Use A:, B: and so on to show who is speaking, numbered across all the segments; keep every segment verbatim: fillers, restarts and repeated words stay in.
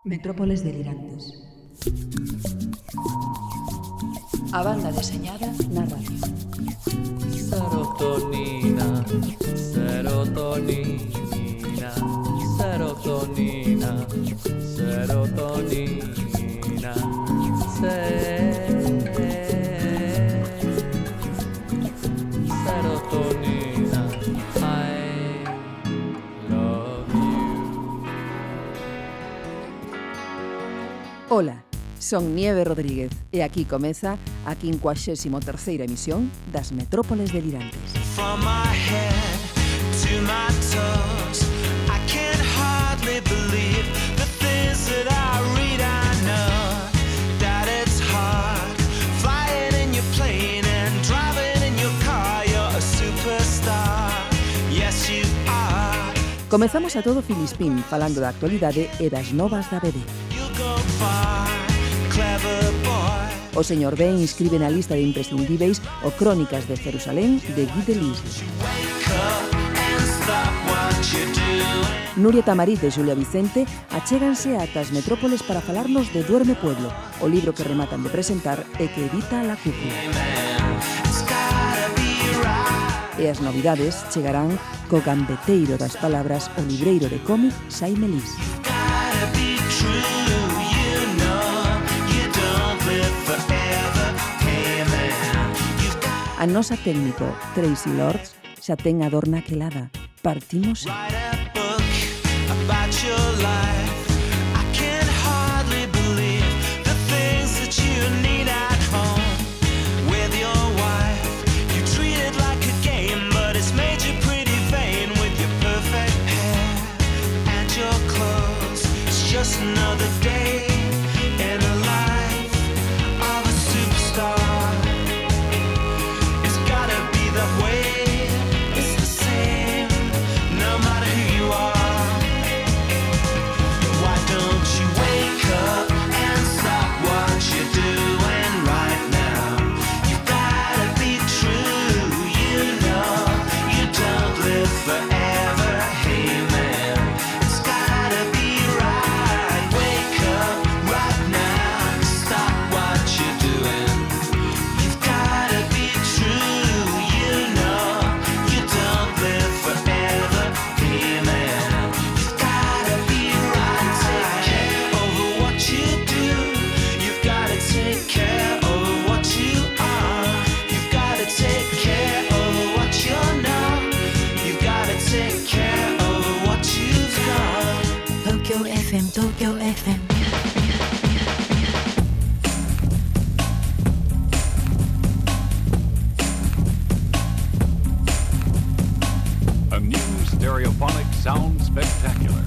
A: Metrópoles delirantes. A banda deseñada na radio.
B: Serotonina, serotonina, serotonina, serotonina, serotonina, I love you.
A: Ola, son Nieve Rodríguez e aquí comeza a quincuaxésimo terceira emisión das Metrópoles delirantes.
C: From my head to my toes, I can hardly believe the things that I read. I know that it's hard flying in your plane and driving in your car. You're a superstar, yes you are.
A: Comezamos a todo Filispín falando da actualidade e das novas da B D.
C: You go far, clever boy.
A: O señor B inscribe na lista de imprescindíveis o Crónicas de Jerusalén de Guy Delisle.
C: Wake up and stop what you're doing.
A: Nuria Tamariz e Xulia Vicente achéganse ata as metrópoles para falarnos de Duerme Pueblo, o libro que rematan de presentar e que edita la cúpula.
C: It's gotta be right.
A: E as novidades chegarán co gambeteiro das palabras o libreiro de cómic Xaime Lís.
C: Gotta be true, you know. You don't live forever, hey man. You've got
A: A nosa técnico, Tracy Lords, xa ten a dor naquelada. Partimos.
C: to write a book about your life. I can hardly believe the things that you need at home with your wife. You treat it like a game, but it's made you pretty vain with your perfect hair and your clothes. It's just another day in the life of a superstar. It's gotta be that way. It's the same, no matter who you are. Why don't you wake up and stop what you're doing right now? You gotta be true, you know. You don't live forever, hey man. It's gotta be right. Wake up right now, stop what you're doing. You've gotta be true, you know. You don't live forever, hey man. You've gotta be right. Take care over what you do. You've gotta take care over what you are. You've gotta take care over what you know. You've gotta take care over what you've got.
D: Tokyo F M, Tokyo F M.
E: A new stereophonic sound spectacular.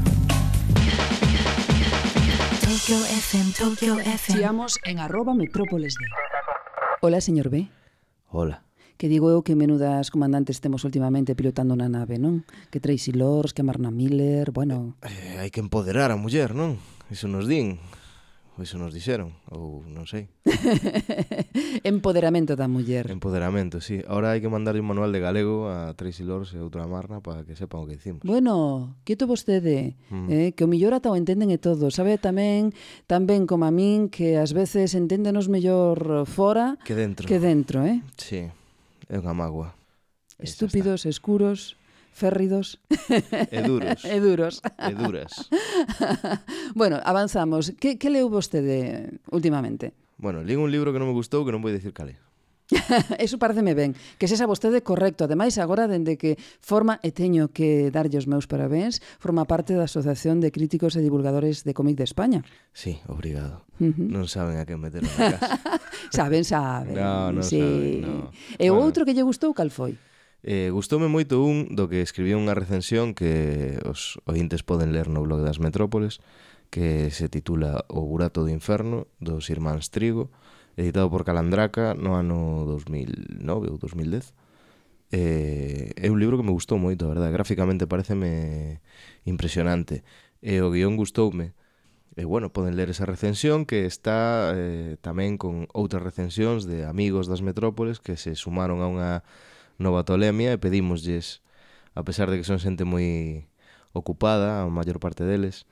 D: Tokyo F M, Tokyo F M.
A: Chiamos en arroba metrópoles de. Ola, señor B.
F: Hola.
A: Que digo eu que menudas comandantes temos últimamente pilotando na nave, non? Que Tracy Lords, que Marna Miller, bueno...
F: Eh, hai que empoderar a muller, non? Iso nos din. Ou iso nos dixeron. Ou non sei.
A: Empoderamento da muller.
F: Empoderamento, sí. Ahora hai que mandarlle un manual de galego a Tracy Lords e a outra Marna para que sepan o que dicimos.
A: Bueno, quieto vostede,
F: Mm.
A: eh, que o millor ata o entenden e todo. Sabe tamén, tan ben como a min, que ás veces enténdenos mellor fora
F: Que dentro.
A: que dentro, eh?
F: Sí. É unha mágoa. E xa
A: Estúpidos, escuros, férridos
F: está. E duros.
A: e duros.
F: E duras.
A: Bueno, avanzamos. Que, que leu vostede últimamente?
F: Bueno, lín un libro que non me gustou que non vou dicir cal é.
A: Eso pareceme ben, que sexa vostede correcto. Ademais, agora, dende que forma, e teño que darlle os meus parabéns, forma parte da Asociación de Críticos e Divulgadores de Cómic de España.
F: Sí, obrigado.
A: Ujú.
F: Non saben a que meteron na casa.
A: Saben, saben.
F: No, non
A: sí.
F: saben, no.
A: E o
F: Bueno.
A: outro que lle gustou, cal foi?
F: Eh, gustoume moito un do que escribí unha recensión que os ointes poden ler no blog das Metrópoles, que se titula O burato do inferno, dos irmáns Trigo, editado por Calandraca no ano dos mil nove ou dos mil dez. Eh, é un libro que me gustou moito, a verdade. Gráficamente pareceme impresionante. E o guión gustoume. E bueno, poden ler esa recensión que está eh, tamén con outras recensións de amigos das Metrópoles que se sumaron a unha nova tolemia e pedímoslles, a pesar de que son xente moi ocupada, a maior parte deles,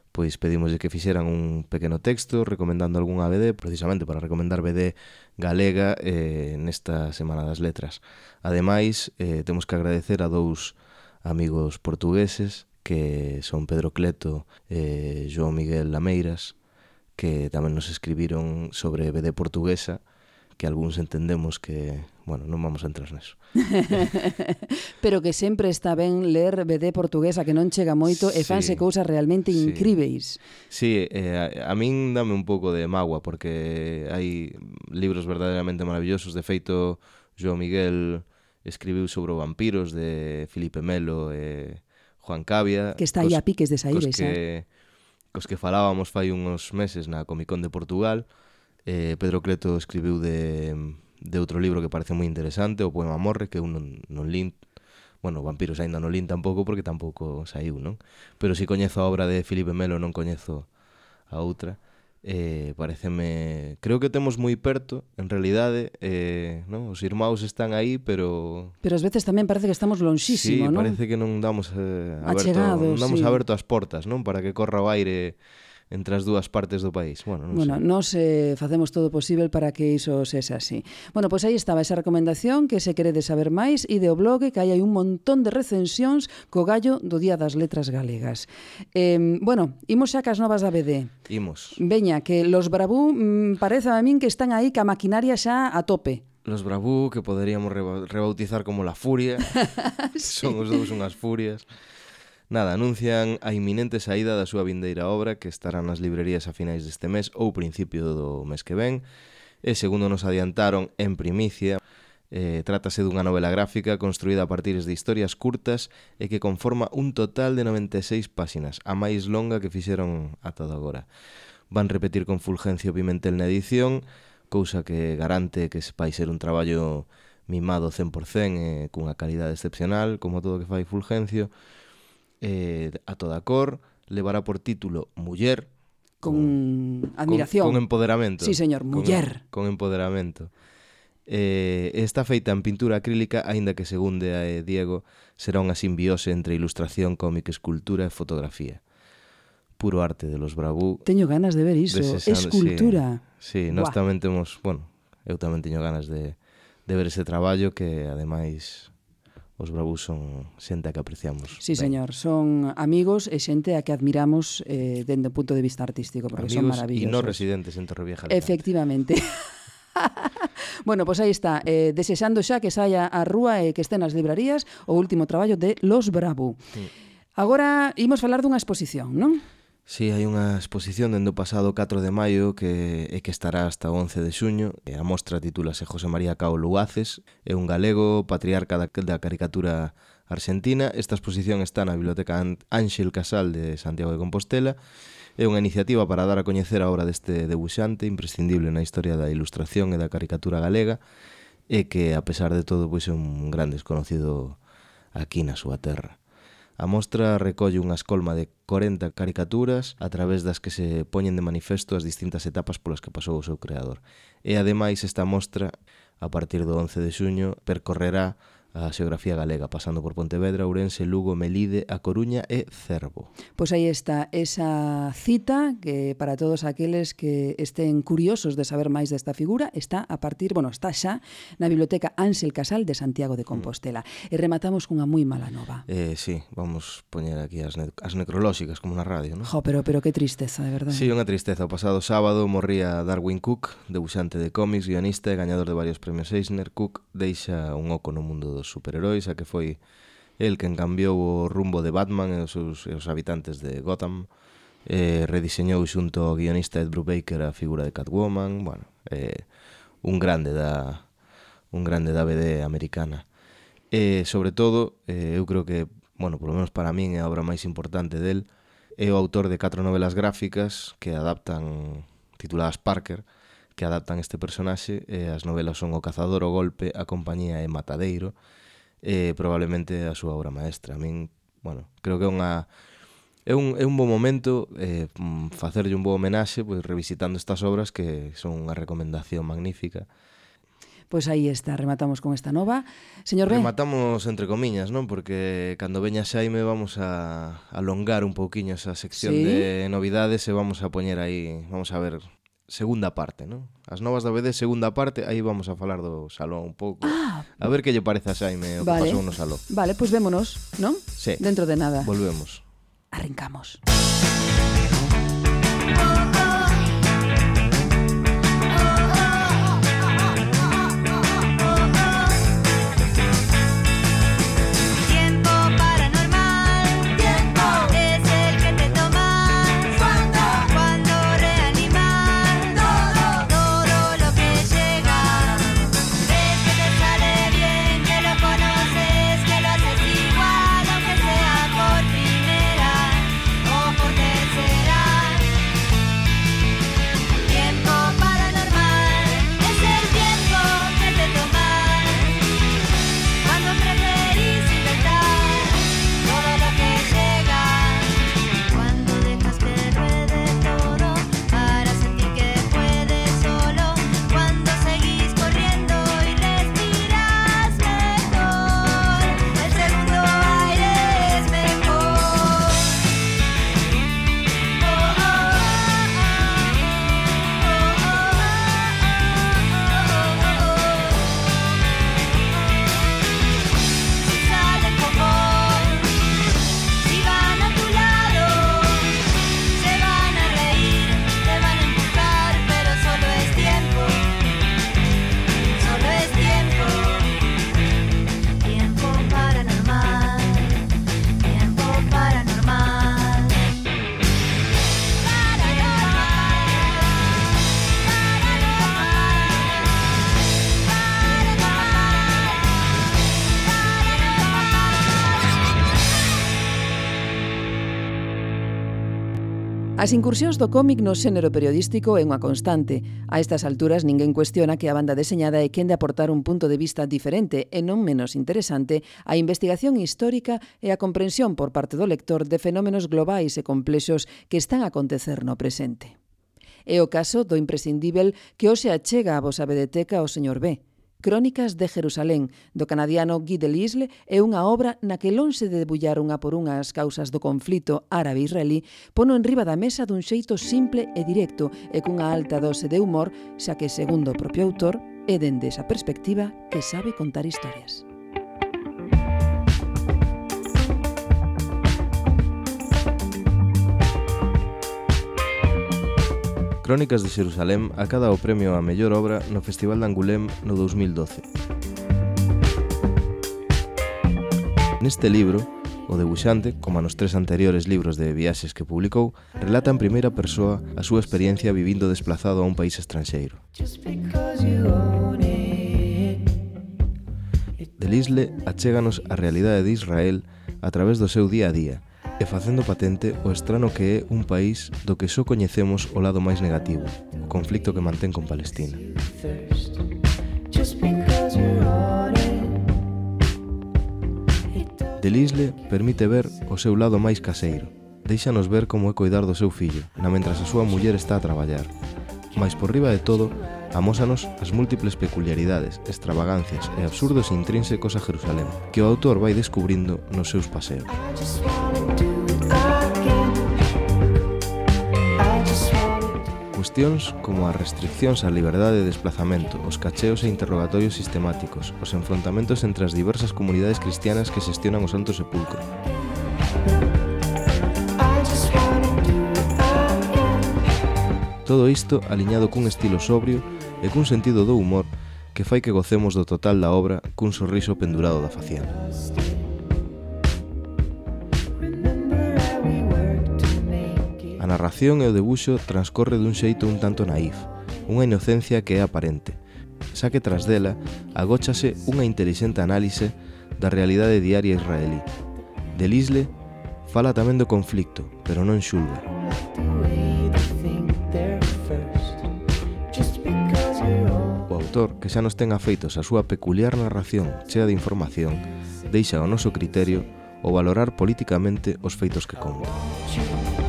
F: pois pedimoslle que fixeran un pequeno texto recomendando algunha B D, precisamente para recomendar B D galega eh, nesta Semana das Letras. Ademais, eh, temos que agradecer a dous amigos portugueses, que son Pedro Cleto e João Miguel Lameiras, que tamén nos escribiron sobre B D portuguesa, que algúns entendemos que, bueno, non vamos a entrar neso.
A: Pero que sempre está ben ler B D portuguesa, que non chega moito e fanse
F: Sí,
A: cousas realmente
F: sí.
A: incríveis.
F: Sí, eh, a, a min dame un pouco de magua, porque hai libros verdadeiramente maravillosos. De feito, João Miguel escribiu sobre os vampiros de Filipe Melo e Juan Cavia,
A: Que está aí a piques de saír
F: cos
A: esa.
F: que, cos que falábamos fai uns meses na Comic Con de Portugal. Eh, Pedro Cleto escribiu de, de outro libro que parece moi interesante, o Poema Morre, que eu non, non lín. Bueno, Vampiros aínda non lín tampouco, porque tampouco saiu, non? Pero si coñezo a obra de Filipe Melo, non coñezo a outra. Eh, pareceme... Creo que temos moi perto, en realidade, eh, non? Os irmãos están aí, pero...
A: Pero ás veces tamén parece que estamos lonxísimo,
F: Sí,
A: non?
F: parece que non damos eh, aberto,
A: Achegados,
F: non damos
A: sí.
F: aberto as portas, non? Para que corra o aire entre as dúas partes do país. Bueno, non
A: Bueno,
F: sei.
A: nos eh, facemos todo o posible para que iso sexa así. Bueno, pois aí estaba esa recomendación, que se queredes saber máis, e de o blog, que aí hai un montón de recensións co gallo do Día das Letras Galegas. Eh, bueno, imos xa cas novas da B D.
F: Imos.
A: Veña, que los Bravú mm, parece a min que están aí ca maquinaria xa a tope.
F: Los Bravú, que poderíamos reba- rebautizar como La Furia. Son os dous unhas furias. Nada, anuncian a inminente saída da súa vindeira obra, que estará nas librerías a finais deste mes ou principio do mes que ven. E segundo nos adiantaron en primicia, eh, trátase dunha novela gráfica construída a partir de historias curtas e que conforma un total de noventa e seis páxinas, a máis longa que fixeron ata agora. Van repetir con Fulgencio Pimentel na edición, cousa que garante que vai ser un traballo mimado cen por cen e cunha calidade excepcional, como todo o que fai Fulgencio. Eh, a toda cor, levará por título Muller,
A: Con admiración.
F: Con, con empoderamento.
A: Sí, señor, muller.
F: Con, con empoderamento. Eh, está feita en pintura acrílica, aínda que, segunde a eh, Diego, será unha simbiose entre ilustración, cómic, escultura e fotografía. Puro arte de los Bravú.
A: Teño ganas de ver iso.
F: Desexando-
A: Escultura.
F: Sí, sí, nós
A: Buah.
F: tamén temos, bueno, eu tamén teño ganas de, de ver ese traballo, que ademais os Bravú son xente a que apreciamos.
A: Sí,
F: ben.
A: señor, son amigos e xente a que admiramos eh, dende o punto de vista artístico, porque son
F: Amigos
A: maravillosos.
F: e no residentes en Torrevieja. Alicante.
A: Efectivamente. Bueno, pois aí está, eh, desexando xa que saia á rúa e que estén nas librarías o último traballo de Los Bravú.
F: Sí.
A: Agora imos falar dunha exposición, non?
F: Sí, hai unha exposición dende o pasado catro de maio que e que estará hasta o once de xuño. E a mostra titúlase José María Cao Luaces, é un galego patriarca da, da caricatura argentina. Esta exposición está na Biblioteca Ánxel Casal de Santiago de Compostela. É unha iniciativa para dar a coñecer a obra deste debuxante imprescindible na historia da ilustración e da caricatura galega, e que, a pesar de todo, pois é un gran desconocido aquí na súa terra. A mostra recolle unha escolma de corenta caricaturas a través das que se poñen de manifesto as distintas etapas polas que pasou o seu creador. E ademais esta mostra, a partir do once de xuño, percorrerá a xeografía galega, pasando por Pontevedra, Ourense, Lugo, Melide, A Coruña e Cervo.
A: Pois aí está esa cita que para todos aqueles que estén curiosos de saber máis desta figura está a partir, bueno, está xa na Biblioteca Ánxel Casal de Santiago de Compostela. E rematamos cunha moi mala nova.
F: Eh, sí, vamos poñer aquí as, ne as necrolóxicas como na radio, non?
A: Jo, pero, pero que tristeza, de verdade.
F: Sí, unha tristeza. O pasado sábado morría Darwin Cook, debuxante de cómics, guionista e gañador de varios premios Eisner. Cook deixa un oco no mundo dos superheróis, a que foi el quen cambiou o rumbo de Batman e os, seus, e os habitantes de Gotham. Eh, rediseñou xunto ao guionista Ed Brubaker a figura de Catwoman. Bueno, eh, un grande da un grande da B D americana. E, sobre todo, eh, eu creo que, bueno, polo menos para min é a obra máis importante del. É o autor de catro novelas gráficas que adaptan, tituladas Parker, que adaptan este personaxe. E as novelas son O Cazador, O Golpe, A Compañía e Matadeiro. E probablemente a súa obra maestra. A min, bueno, creo que é unha é un, é un bo momento eh, facerlle un bo homenaxe, pois revisitando estas obras que son unha recomendación magnífica.
A: Pois aí está, rematamos con esta nova. Señor Ben.
F: Rematamos entre comiñas, non? Porque cando veña Xaime vamos a alongar un pouquiño esa sección
A: Sí.
F: de novidades e vamos a poñer aí, vamos a ver, segunda parte, non? As novas da B D, segunda parte, aí vamos a falar do salón un pouco.
A: Ah,
F: A ver que lle parece a Xaime o que
A: vale.
F: pasou no salón.
A: Vale, pois vémonos, non?
F: Sí.
A: Dentro de nada.
F: Volvemos.
A: Arrancamos.
G: Tiempo paranormal, tiempo es el que te tomas cuando, cuando reanimar todo, todo lo que llega. Ves que te sale bien, que lo conoces, que lo haces igual, aunque sea por primera o por tercera. Tiempo paranormal es el tiempo que te tomas cuando preferís inventar todo lo que llega, cuando dejas que ruede todo para sentir que puedes solo, cuando seguís corriendo y respiras mejor, el segundo aire es mejor. Oh, oh, Si salen con vos, si van a tu lado, se van a reír, te van a empujar, pero solo es tiempo, solo es tiempo. Tiempo paranormal, tiempo paranormal.
A: As incursións do cómic no xénero periodístico é unha constante. A estas alturas ninguén cuestiona que a banda deseñada é quen de aportar un punto de vista diferente e non menos interesante a investigación histórica e a comprensión por parte do lector de fenómenos globais e complexos que están a acontecer no presente. É o caso do imprescindíbel que hoxe achega a vosa biblioteca o señor B. Crónicas de Jerusalén, do canadiano Guy Delisle, é unha obra na que lonxe de debullar unha por unha as causas do conflito árabe-israelí, pono en riba da mesa dun xeito simple e directo e cunha alta dose de humor, xa que, segundo o propio autor, é dende esa perspectiva que sabe contar historias.
F: Crónicas de Xerusalén acada o premio a mellor obra no Festival de Angoulême no dous mil doce. Neste libro, o debuxante, como nos tres anteriores libros de viaxes que publicou, relata en primeira persoa a súa experiencia vivindo desplazado a un país estranxeiro. Delisle achéganos a realidade de Israel a través do seu día a día, e facendo patente o estrano que é un país do que só coñecemos o lado máis negativo, o conflicto que mantén con Palestina. Delisle permite ver o seu lado máis caseiro, deixanos ver como é coidar do seu fillo, na mentras a súa muller está a traballar. Mais por riba de todo, amósanos as múltiples peculiaridades, extravagancias e absurdos intrínsecos a Jerusalén, que o autor vai descubrindo nos seus paseos. Cuestións como as restriccións á liberdade de desplazamento, os cacheos e interrogatorios sistemáticos, os enfrontamentos entre as diversas comunidades cristianas que xestionan o Santo Sepulcro. Todo isto aliñado cun estilo sobrio e cun sentido do humor que fai que gocemos do total da obra cun sorriso pendurado da faciana. A narración e o debuxo transcorre dun xeito un tanto naif, unha inocencia que é aparente, xa que tras dela agóchase unha intelixente análise da realidade diaria israelí. Delisle fala tamén do conflicto, pero non xulga. O autor, que xa nos ten afeitos a súa peculiar narración chea de información, deixa ao noso criterio o valorar políticamente os feitos que conta.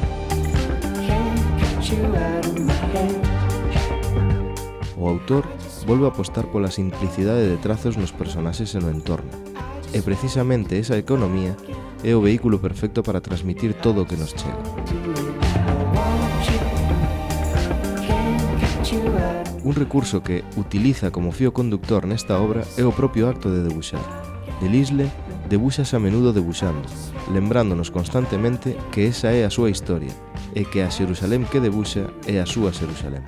F: O autor volve a apostar pola simplicidade de trazos nos personaxes e no entorno. E precisamente esa economía é o vehículo perfecto para transmitir todo o que nos chega. Un recurso que utiliza como fío conductor nesta obra é o propio acto de debuxar. Delisle debuxas a menudo debuxando, lembrándonos constantemente que esa é a súa historia e que a Xerusalén que debuxa é a súa Xerusalén.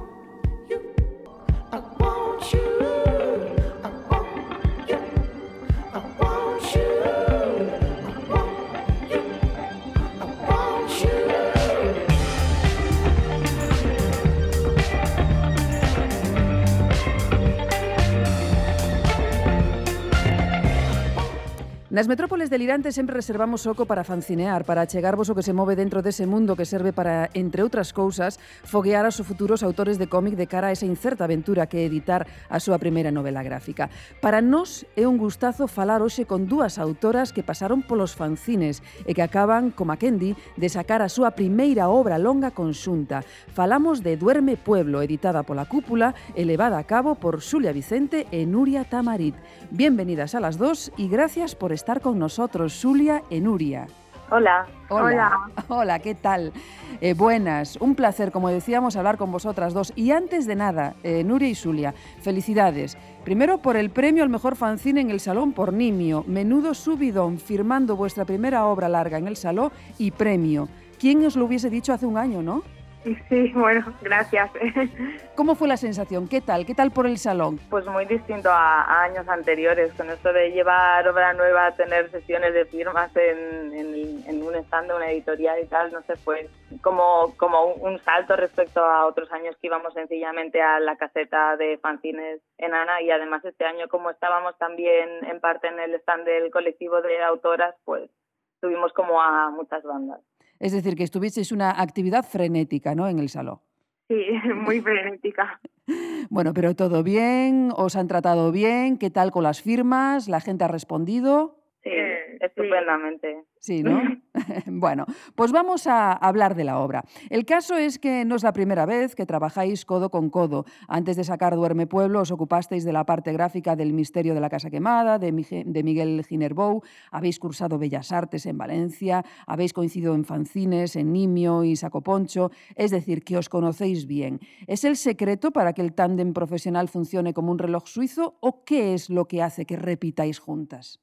A: Nas metrópoles delirantes sempre reservamos oco para fancinear, para achegarvos o que se move dentro dese mundo que serve para, entre outras cousas, foguear aos futuros autores de cómic de cara a esa incerta aventura que é editar a súa primeira novela gráfica. Para nós é un gustazo falar hoxe con dúas autoras que pasaron polos fanzines e que acaban, como a Kendi, de sacar a súa primeira obra longa conxunta. Falamos de Duerme Pueblo, editada pola Cúpula e levada a cabo por Xulia Vicente e Nuria Tamarit. Bienvenidas a las dos y gracias por estar con nosotros, Xulia e Nuria.
H: Hola.
A: Hola. Hola, ¿qué tal? Eh, buenas, un placer, como decíamos, hablar con vosotras dos. Y antes de nada, eh, Nuria y Xulia, felicidades. Primero por el premio al mejor fanzine en el Salón por Nimio. Menudo subidón, firmando vuestra primera obra larga en el Salón y premio. ¿Quién os lo hubiese dicho hace un año, no?
H: Sí, bueno, gracias.
A: ¿Cómo fue la sensación? ¿Qué tal? ¿Qué tal por el salón?
H: Pues muy distinto a, a años anteriores, con esto de llevar obra nueva, tener sesiones de firmas en, en, en un stand de una editorial y tal, no sé, fue como, como un, un salto respecto a otros años que íbamos sencillamente a la caseta de fanzines en Ana, y además este año, como estábamos también en parte en el stand del colectivo de autoras, pues tuvimos como a muchas bandas.
A: Es decir, que estuvisteis una actividad frenética, ¿no?, en el salón.
H: Sí, muy frenética.
A: Bueno, pero todo bien, os han tratado bien, ¿qué tal con las firmas? ¿La gente ha respondido?
H: Sí, estupendamente.
A: Sí, ¿no? Bueno, pues vamos a hablar de la obra. El caso es que no es la primera vez que trabajáis codo con codo. Antes de sacar Duerme Pueblo os ocupasteis de la parte gráfica del Misterio de la Casa Quemada, de Miguel Ginerbou, habéis cursado Bellas Artes en Valencia, habéis coincidido en fanzines, en Nimio y Saco Poncho, es decir, que os conocéis bien. ¿Es el secreto para que el tándem profesional funcione como un reloj suizo o qué es lo que hace que repitáis juntas?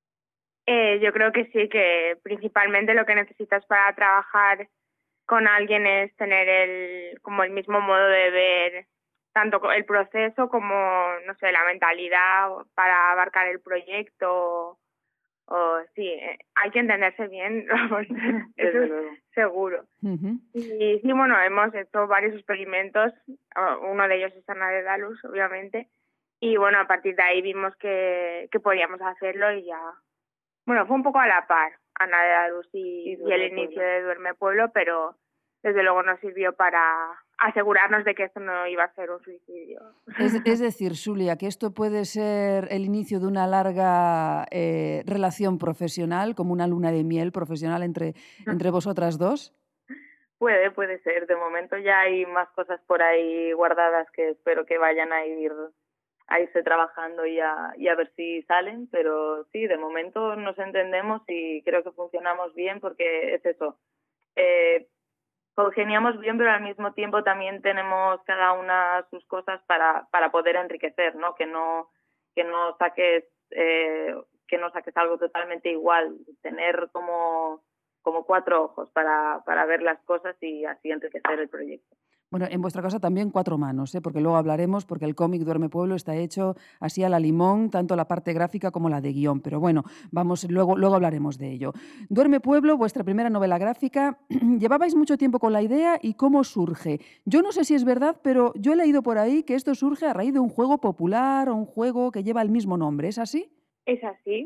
I: Eh, yo creo que sí, que principalmente lo que necesitas para trabajar con alguien es tener el como el mismo modo de ver tanto el proceso como, no sé, la mentalidad para abarcar el proyecto. O sí, eh, hay que entenderse bien, eso es seguro.
A: Uh-huh.
I: Y sí, bueno, hemos hecho varios experimentos, uno de ellos es Ana de Dalus, obviamente, y bueno, a partir de ahí vimos que, que podíamos hacerlo y ya. Bueno, fue un poco a la par, Ana de Dalus y, y el inicio de Duerme Pueblo, pero desde luego nos sirvió para asegurarnos de que esto no iba a ser un suicidio.
A: Es, es decir, Xulia, que esto puede ser el inicio de una larga eh, relación profesional, como una luna de miel profesional entre, entre vosotras dos.
H: Puede, puede ser. De momento ya hay más cosas por ahí guardadas que espero que vayan a ir a irse trabajando y a, y a ver si salen, pero sí, de momento nos entendemos y creo que funcionamos bien porque es eso. Eh, congeniamos bien, pero al mismo tiempo también tenemos cada una sus cosas para, para poder enriquecer, ¿no? Que no, que no saques, eh, que no saques algo totalmente igual, tener como, como cuatro ojos para, para ver las cosas y así enriquecer el proyecto.
A: Bueno, en vuestra casa también cuatro manos, ¿eh? Porque luego hablaremos, porque el cómic Duerme Pueblo está hecho así a la limón, tanto la parte gráfica como la de guión, pero bueno, vamos, luego, luego hablaremos de ello. Duerme Pueblo, vuestra primera novela gráfica, llevabais mucho tiempo con la idea y cómo surge. Yo no sé si es verdad, pero yo he leído por ahí que esto surge a raíz de un juego popular o un juego que lleva el mismo nombre, ¿es así?
I: Es así.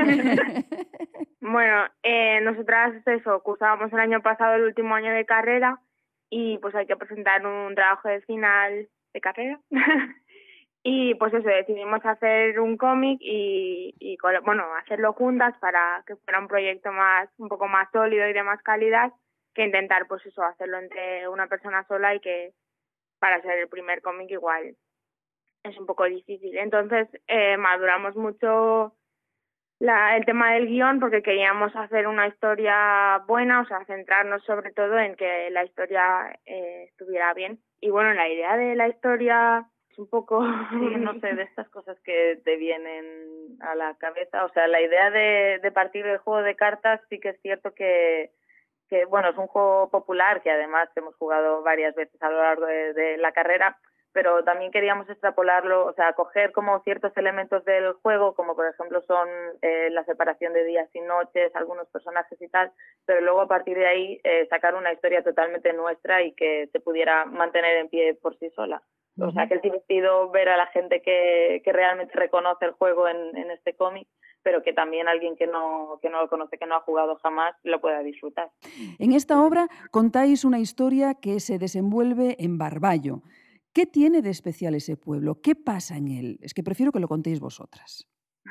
I: Bueno, eh, nosotras eso, cursábamos el año pasado el último año de carrera y pues hay que presentar un trabajo de final de carrera. Y pues eso, decidimos hacer un cómic y, y bueno, hacerlo juntas para que fuera un proyecto más, un poco más sólido y de más calidad, que intentar pues eso, hacerlo entre una persona sola y que para ser el primer cómic igual es un poco difícil. Entonces eh, maduramos mucho la, el tema del guión porque queríamos hacer una historia buena, o sea, centrarnos sobre todo en que la historia eh, estuviera bien. Y bueno, la idea de la historia es un poco...
H: Sí, no sé, de estas cosas que te vienen a la cabeza. O sea, la idea de, de partir del juego de cartas sí que es cierto que, que, bueno, es un juego popular que además hemos jugado varias veces a lo largo de, de la carrera, pero también queríamos extrapolarlo, o sea, coger como ciertos elementos del juego, como por ejemplo son eh, la separación de días y noches, algunos personajes y tal, pero luego a partir de ahí eh, sacar una historia totalmente nuestra y que se pudiera mantener en pie por sí sola. O sea, que es divertido ver a la gente que, que realmente reconoce el juego en, en este cómic, pero que también alguien que no, que no lo conoce, que no ha jugado jamás, lo pueda disfrutar.
A: En esta obra contáis una historia que se desenvuelve en Barballo. ¿Qué tiene de especial ese pueblo? ¿Qué pasa en él? Es que prefiero que lo contéis vosotras.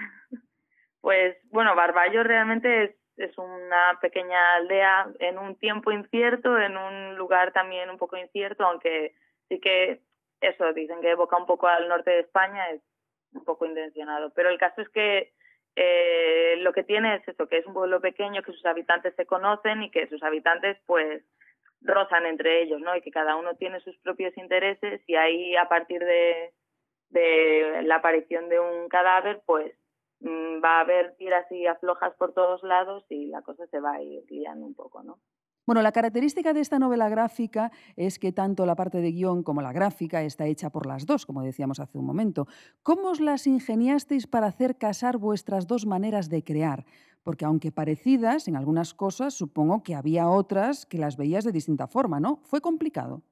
H: Pues, bueno, Barballo realmente es, es una pequeña aldea en un tiempo incierto, en un lugar también un poco incierto, aunque sí que eso, dicen que evoca un poco al norte de España, es un poco intencionado. Pero el caso es que eh, lo que tiene es eso, que es un pueblo pequeño, que sus habitantes se conocen y que sus habitantes, pues, rozan entre ellos, ¿no? Y que cada uno tiene sus propios intereses y ahí, a partir de, de la aparición de un cadáver, pues mmm, va a haber tiras y aflojas por todos lados y la cosa se va a ir liando un poco, ¿no?
A: Bueno, la característica de esta novela gráfica es que tanto la parte de guión como la gráfica está hecha por las dos, como decíamos hace un momento. ¿Cómo os las ingeniasteis para hacer casar vuestras dos maneras de crear? Porque aunque parecidas en algunas cosas, supongo que había otras que las veías de distinta forma, ¿no? ¿Fue complicado?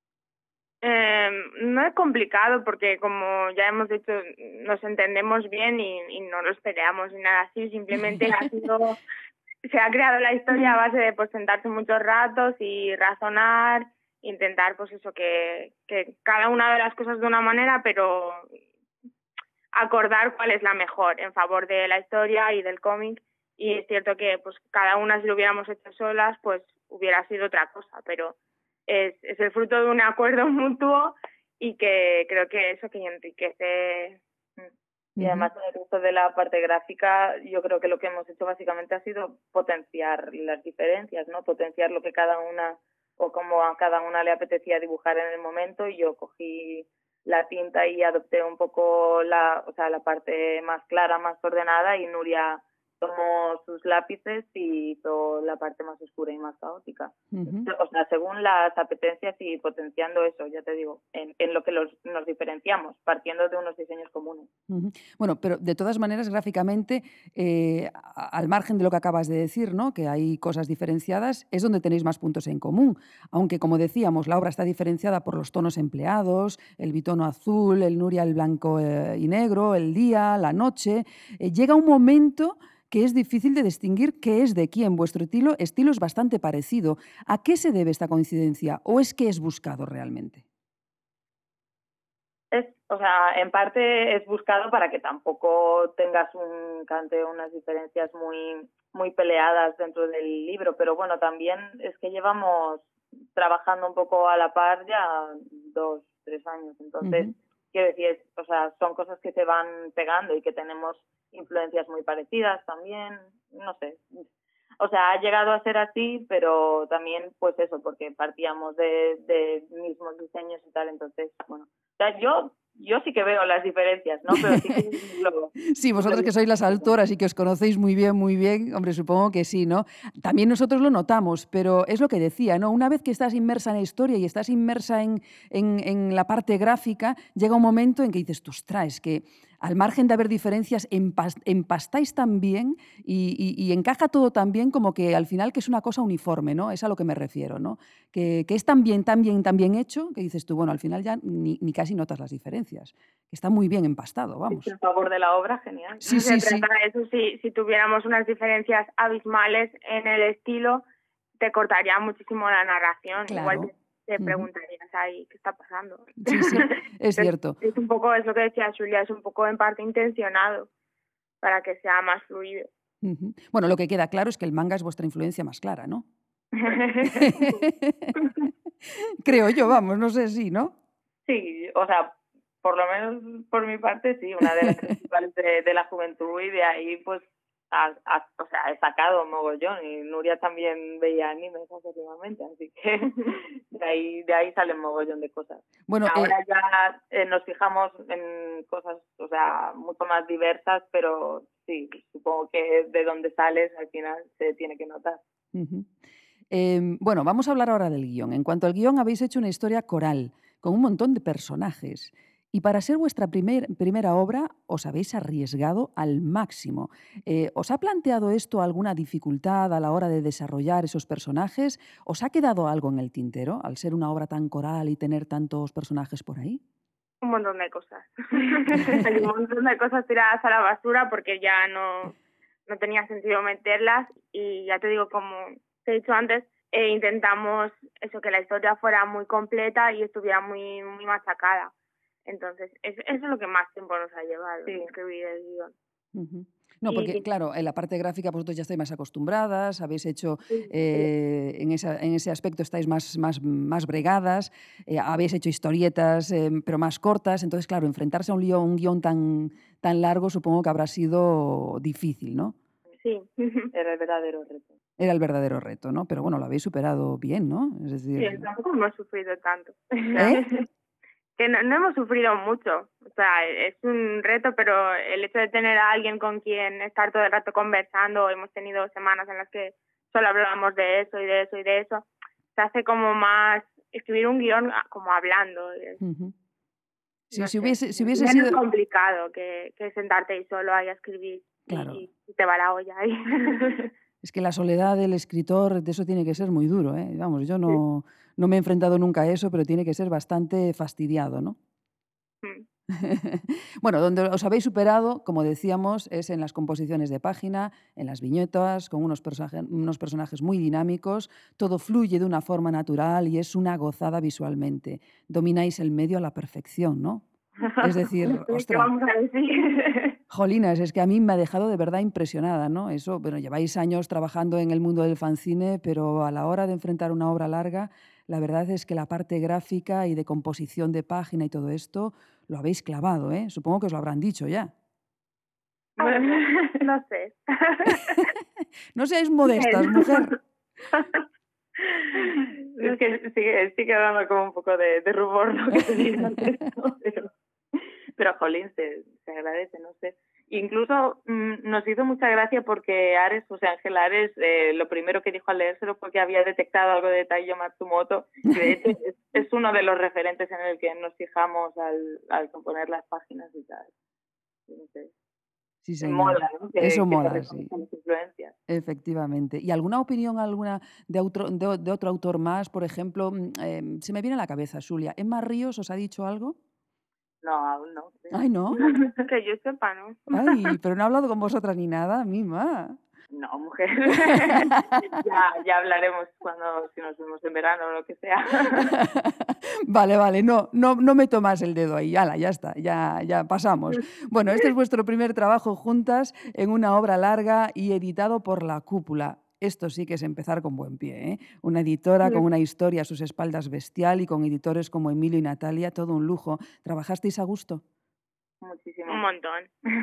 I: Eh, no es complicado porque, como ya hemos dicho, nos entendemos bien y, y no nos peleamos ni nada así. Simplemente ha sido, se ha creado la historia a base de pues sentarse muchos ratos y razonar, intentar pues eso, que, que cada una de las cosas de una manera, pero acordar cuál es la mejor en favor de la historia y del cómic. Y es cierto que pues cada una, si lo hubiéramos hecho solas, pues hubiera sido otra cosa, pero es, es el fruto de un acuerdo mutuo y que creo que eso que enriquece.
H: Y además en el resto de la parte gráfica, yo creo que lo que hemos hecho básicamente ha sido potenciar las diferencias, ¿no? Potenciar lo que cada una, o como a cada una le apetecía dibujar en el momento, y yo cogí la tinta y adopté un poco la, o sea, la parte más clara, más ordenada, y Nuria tomó sus lápices y hizo la parte más oscura y más caótica. Uh-huh. O sea, según las apetencias y potenciando eso, ya te digo, en, en lo que los, nos diferenciamos, partiendo de unos diseños comunes.
A: Uh-huh. Bueno, pero de todas maneras, gráficamente, eh, al margen de lo que acabas de decir, ¿no?, que hay cosas diferenciadas, es donde tenéis más puntos en común. Aunque, como decíamos, la obra está diferenciada por los tonos empleados, el bitono azul, el Nuria el blanco eh, y negro, el día, la noche. Eh, llega un momento que es difícil de distinguir qué es de quién. Vuestro estilo, estilo es bastante parecido. ¿A qué se debe esta coincidencia? ¿O es que es buscado realmente?
H: Es, o sea, en parte es buscado para que tampoco tengas un cante, unas diferencias muy, muy peleadas dentro del libro, pero bueno, también es que llevamos trabajando un poco a la par ya dos, tres años, entonces, uh-huh. quiero decir, o sea, son cosas que se van pegando y que tenemos influencias muy parecidas también, no sé. O sea, ha llegado a ser así, pero también, pues eso, porque partíamos de, de mismos diseños y tal, entonces, bueno. O sea, yo, yo sí que veo las diferencias, ¿no? Pero sí que lo...
A: Sí, vosotros que sois las autoras y que os conocéis muy bien, muy bien, hombre, supongo que sí, ¿no? También nosotros lo notamos, pero es lo que decía, ¿no? Una vez que estás inmersa en la historia y estás inmersa en, en, en la parte gráfica, llega un momento en que dices, tú, ostras, es que al margen de haber diferencias, empastáis tan bien y, y, y encaja todo tan bien como que al final que es una cosa uniforme, ¿no? Es a lo que me refiero, ¿no? Que, que es tan bien, tan bien, tan bien hecho que dices tú, bueno, al final ya ni, ni casi notas las diferencias. Que está muy bien empastado, vamos.
H: En favor de la obra, genial.
A: Sí, sí, sí.
I: Eso sí, si tuviéramos unas diferencias abismales en el estilo, te cortaría muchísimo la narración.
A: Claro.
I: Igual que te preguntarías ahí qué está pasando.
A: Sí, sí, es cierto.
I: Es un poco, es lo que decía Julia, es un poco en parte intencionado para que sea más fluido.
A: Uh-huh. Bueno, lo que queda claro es que el manga es vuestra influencia más clara, ¿no? Creo yo, vamos, no sé si, ¿no?
H: Sí, o sea, por lo menos por mi parte, sí, una de las principales de, de la juventud, y de ahí pues ha- ha- o sea, he sacado mogollón, y Nuria también veía animes últimamente, así que de ahí, de ahí salen mogollón de cosas.
A: Bueno, eh,
H: Ahora ya eh, nos fijamos en cosas, o sea, mucho más diversas, pero sí, supongo que de donde sales al final se tiene que notar.
A: ujú. Em, bueno, vamos a hablar ahora del guión. En cuanto al guión, habéis hecho una historia coral, con un montón de personajes. Y para ser vuestra primer- primera obra, os habéis arriesgado al máximo. Eh, ¿Os ha planteado esto alguna dificultad a la hora de desarrollar esos personajes? ¿Os ha quedado algo en el tintero al ser una obra tan coral y tener tantos personajes por ahí?
I: Un montón de cosas. Hay un montón de cosas tiradas a la basura porque ya no, no tenía sentido meterlas, y ya te digo, como te he dicho antes, eh, intentamos eso, que la historia fuera muy completa y estuviera muy, muy machacada. Entonces, es- eso es lo que más tiempo nos ha llevado,
H: Sí.
I: escribir el guión.
A: Ujú. No, porque
I: Y-
A: claro, en la parte gráfica vosotros ya estáis más acostumbradas, habéis hecho,
I: Sí.
A: eh, en, esa- en ese aspecto estáis más, más, más bregadas, eh, habéis hecho historietas, eh, pero más cortas, entonces claro, enfrentarse a un guión, un guión tan, tan largo supongo que habrá sido difícil, ¿no?
I: Sí.
H: Era el verdadero reto.
A: Era el verdadero reto, ¿no? Pero bueno, lo habéis superado bien, ¿no? Es
I: Sí,
A: decir,
I: tampoco hemos sufrido tanto.
A: ¿Eh?
I: Que no, no hemos sufrido mucho. O sea, es un reto, pero el hecho de tener a alguien con quien estar todo el rato conversando, hemos tenido semanas en las que solo hablábamos de eso y de eso y de eso, se hace como más escribir un guión como hablando. Es-
A: ujú. Si,
I: no
A: si
I: sé,
A: hubiese, si
I: es
A: hubiese
I: menos
A: sido...
I: complicado que, que sentarte ahí solo ahí a escribir y-
A: Claro.
I: y, te va la olla ahí.
A: Es que la soledad del escritor, de eso tiene que ser muy duro, ¿eh? Vamos, yo no, no me he enfrentado nunca a eso, pero tiene que ser bastante fastidiado, ¿no?
I: Mm.
A: Bueno, donde os habéis superado, como decíamos, es en las composiciones de página, en las viñetas, con unos, personaje- unos personajes muy dinámicos, todo fluye de una forma natural y es una gozada visualmente. Domináis el medio a la perfección, ¿no? Es decir,
I: ¿Qué
A: ostras,
I: vamos a decir?
A: jolinas, es que a mí me ha dejado de verdad impresionada, ¿no? Eso, bueno, lleváis años trabajando en el mundo del fanzine, pero a la hora de enfrentar una obra larga, la verdad es que la parte gráfica y de composición de página y todo esto lo habéis clavado, ¿eh? Supongo que os lo habrán dicho ya.
I: Bueno, no sé.
A: No seáis modestas, mujer.
H: Es que sigue, sigue dando como un poco de, de rubor lo que te digan esto, pero, pero jolín, se, se agradece, no sé. Incluso mm, nos hizo mucha gracia porque Ares, o sea, Ángel Ares, eh, lo primero que dijo al leérselo fue que había detectado algo de Taiyo Matsumoto, y de hecho es, es uno de los referentes en el que nos fijamos al, al componer las páginas y tal. No sé.
A: Sí, señor.
H: Mola, ¿no? Que,
A: Eso
H: que
A: mola,
H: te
A: sí.
H: reconozcan las influencias.
A: Efectivamente. ¿Y alguna opinión alguna de otro, de, de otro autor más? Por ejemplo, mm, eh, se me viene a la cabeza, Xulia. ¿Emma Ríos os ha dicho algo?
H: No, aún no.
A: Ay, no.
I: Que yo sepa, ¿no?
A: Ay, pero no ha hablado con vosotras ni nada, mima.
H: No, mujer. ya, ya hablaremos cuando, si nos vemos en verano o lo que sea.
A: Vale, vale, no, no, no meto más el dedo ahí, ala, ya está, ya, ya pasamos. Bueno, este es vuestro primer trabajo juntas en una obra larga y editado por La Cúpula. Esto sí que es empezar con buen pie, ¿eh? Una editora con una historia a sus espaldas bestial y con editores como Emilio y Natalia, todo un lujo. ¿Trabajasteis a gusto?
H: Muchísimo.
I: Un montón.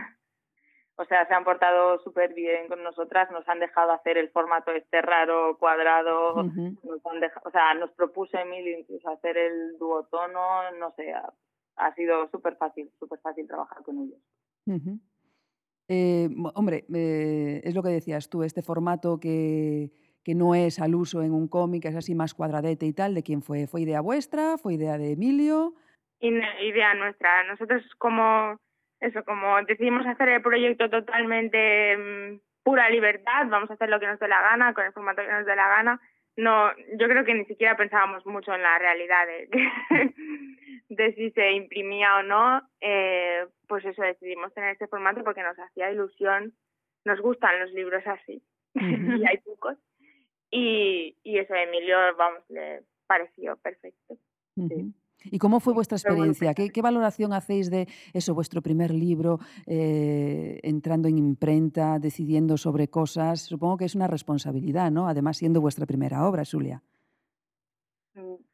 H: O sea, se han portado súper bien con nosotras, nos han dejado hacer el formato este raro, cuadrado,
A: Ujú.
H: nos han dejado, o sea, nos propuso Emilio incluso hacer el duotono, no sé, ha, ha sido súper fácil, súper fácil trabajar con ellos.
A: Ujú. Eh, mo- hombre, eh, es lo que decías tú, este formato que, que no es al uso en un cómic, es así más cuadradete y tal, ¿de quién fue? ¿Fue idea vuestra? ¿Fue idea de Emilio?
I: In- idea nuestra. Nosotros como eso, como decidimos hacer el proyecto totalmente mm, pura libertad, vamos a hacer lo que nos dé la gana, con el formato que nos dé la gana. No, yo creo que ni siquiera pensábamos mucho en la realidad de, de si se imprimía o no. Eh, pues eso, decidimos tener ese formato porque nos hacía ilusión. Nos gustan los libros así, y hay pocos. Y, y eso a Emilio, vamos, le pareció perfecto.
A: Ujú. ¿Y cómo fue vuestra
I: Pero bueno,
A: experiencia? ¿Qué, qué valoración hacéis de eso, vuestro primer libro, eh, entrando en imprenta, decidiendo sobre cosas? Supongo que es una responsabilidad, ¿no? Además, siendo vuestra primera obra, Xulia.
H: Mm,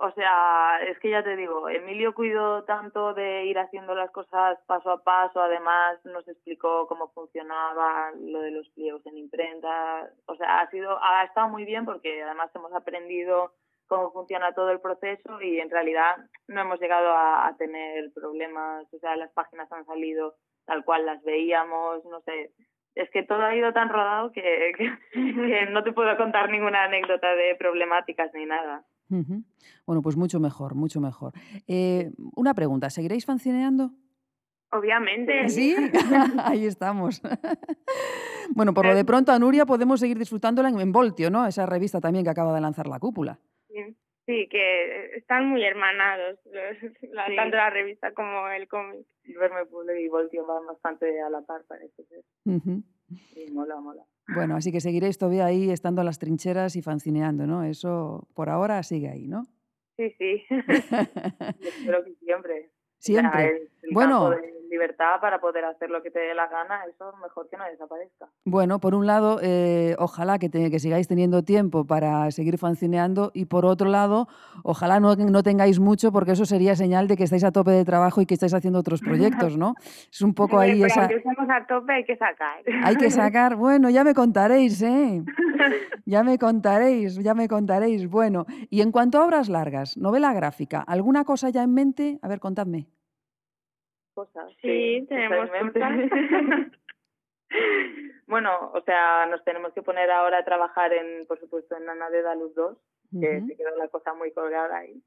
H: O sea, es que ya te digo, Emilio cuidó tanto de ir haciendo las cosas paso a paso, además nos explicó cómo funcionaba lo de los pliegos en imprenta. O sea, ha sido, ha estado muy bien porque además hemos aprendido cómo funciona todo el proceso y en realidad no hemos llegado a, a tener problemas. O sea, las páginas han salido tal cual las veíamos, no sé. Es que todo ha ido tan rodado que, que, que no te puedo contar ninguna anécdota de problemáticas ni nada.
A: Uh-huh. Bueno, pues mucho mejor, mucho mejor. Eh, una pregunta, ¿seguiréis fanzineando?
I: Obviamente.
A: ¿Sí? Ahí estamos. Bueno, por lo de pronto a Nuria podemos seguir disfrutándola en, en Voltio, ¿no? Esa revista también que acaba de lanzar La Cúpula.
I: Sí, sí, que están muy hermanados, los, la,
H: Sí.
I: tanto la revista como el cómic.
H: Verme Pueblo y Voltio van bastante a la par, parece ser.
A: Uh-huh.
H: Sí, mola, mola.
A: Bueno, así que seguiréis todavía ahí estando en las trincheras y fanzineando, ¿no? Eso por ahora sigue ahí, ¿no?
H: Sí, sí. Espero que siempre.
A: Siempre.
H: O sea, el, el
A: Bueno.
H: campo de libertad para poder hacer lo que te dé la gana, eso mejor que no desaparezca.
A: Bueno, por un lado, eh, ojalá que, te- que sigáis teniendo tiempo para seguir fanzineando y por otro lado, ojalá no, no tengáis mucho porque eso sería señal de que estáis a tope de trabajo y que estáis haciendo otros proyectos, ¿no? Es un poco ahí
I: Pero
A: esa...
I: aunque estemos a tope hay que sacar.
A: Hay que sacar, bueno, ya me contaréis, ¿eh? Ya me contaréis, ya me contaréis. Bueno, y en cuanto a obras largas, novela gráfica, ¿alguna cosa ya en mente? A ver, contadme.
H: Cosas.
I: Sí, tenemos
H: totalmente. Bueno, o sea, nos tenemos que poner ahora a trabajar en, por supuesto, en Ana de Daluz dos, que
A: Ujú.
H: se quedó la cosa muy colgada ahí.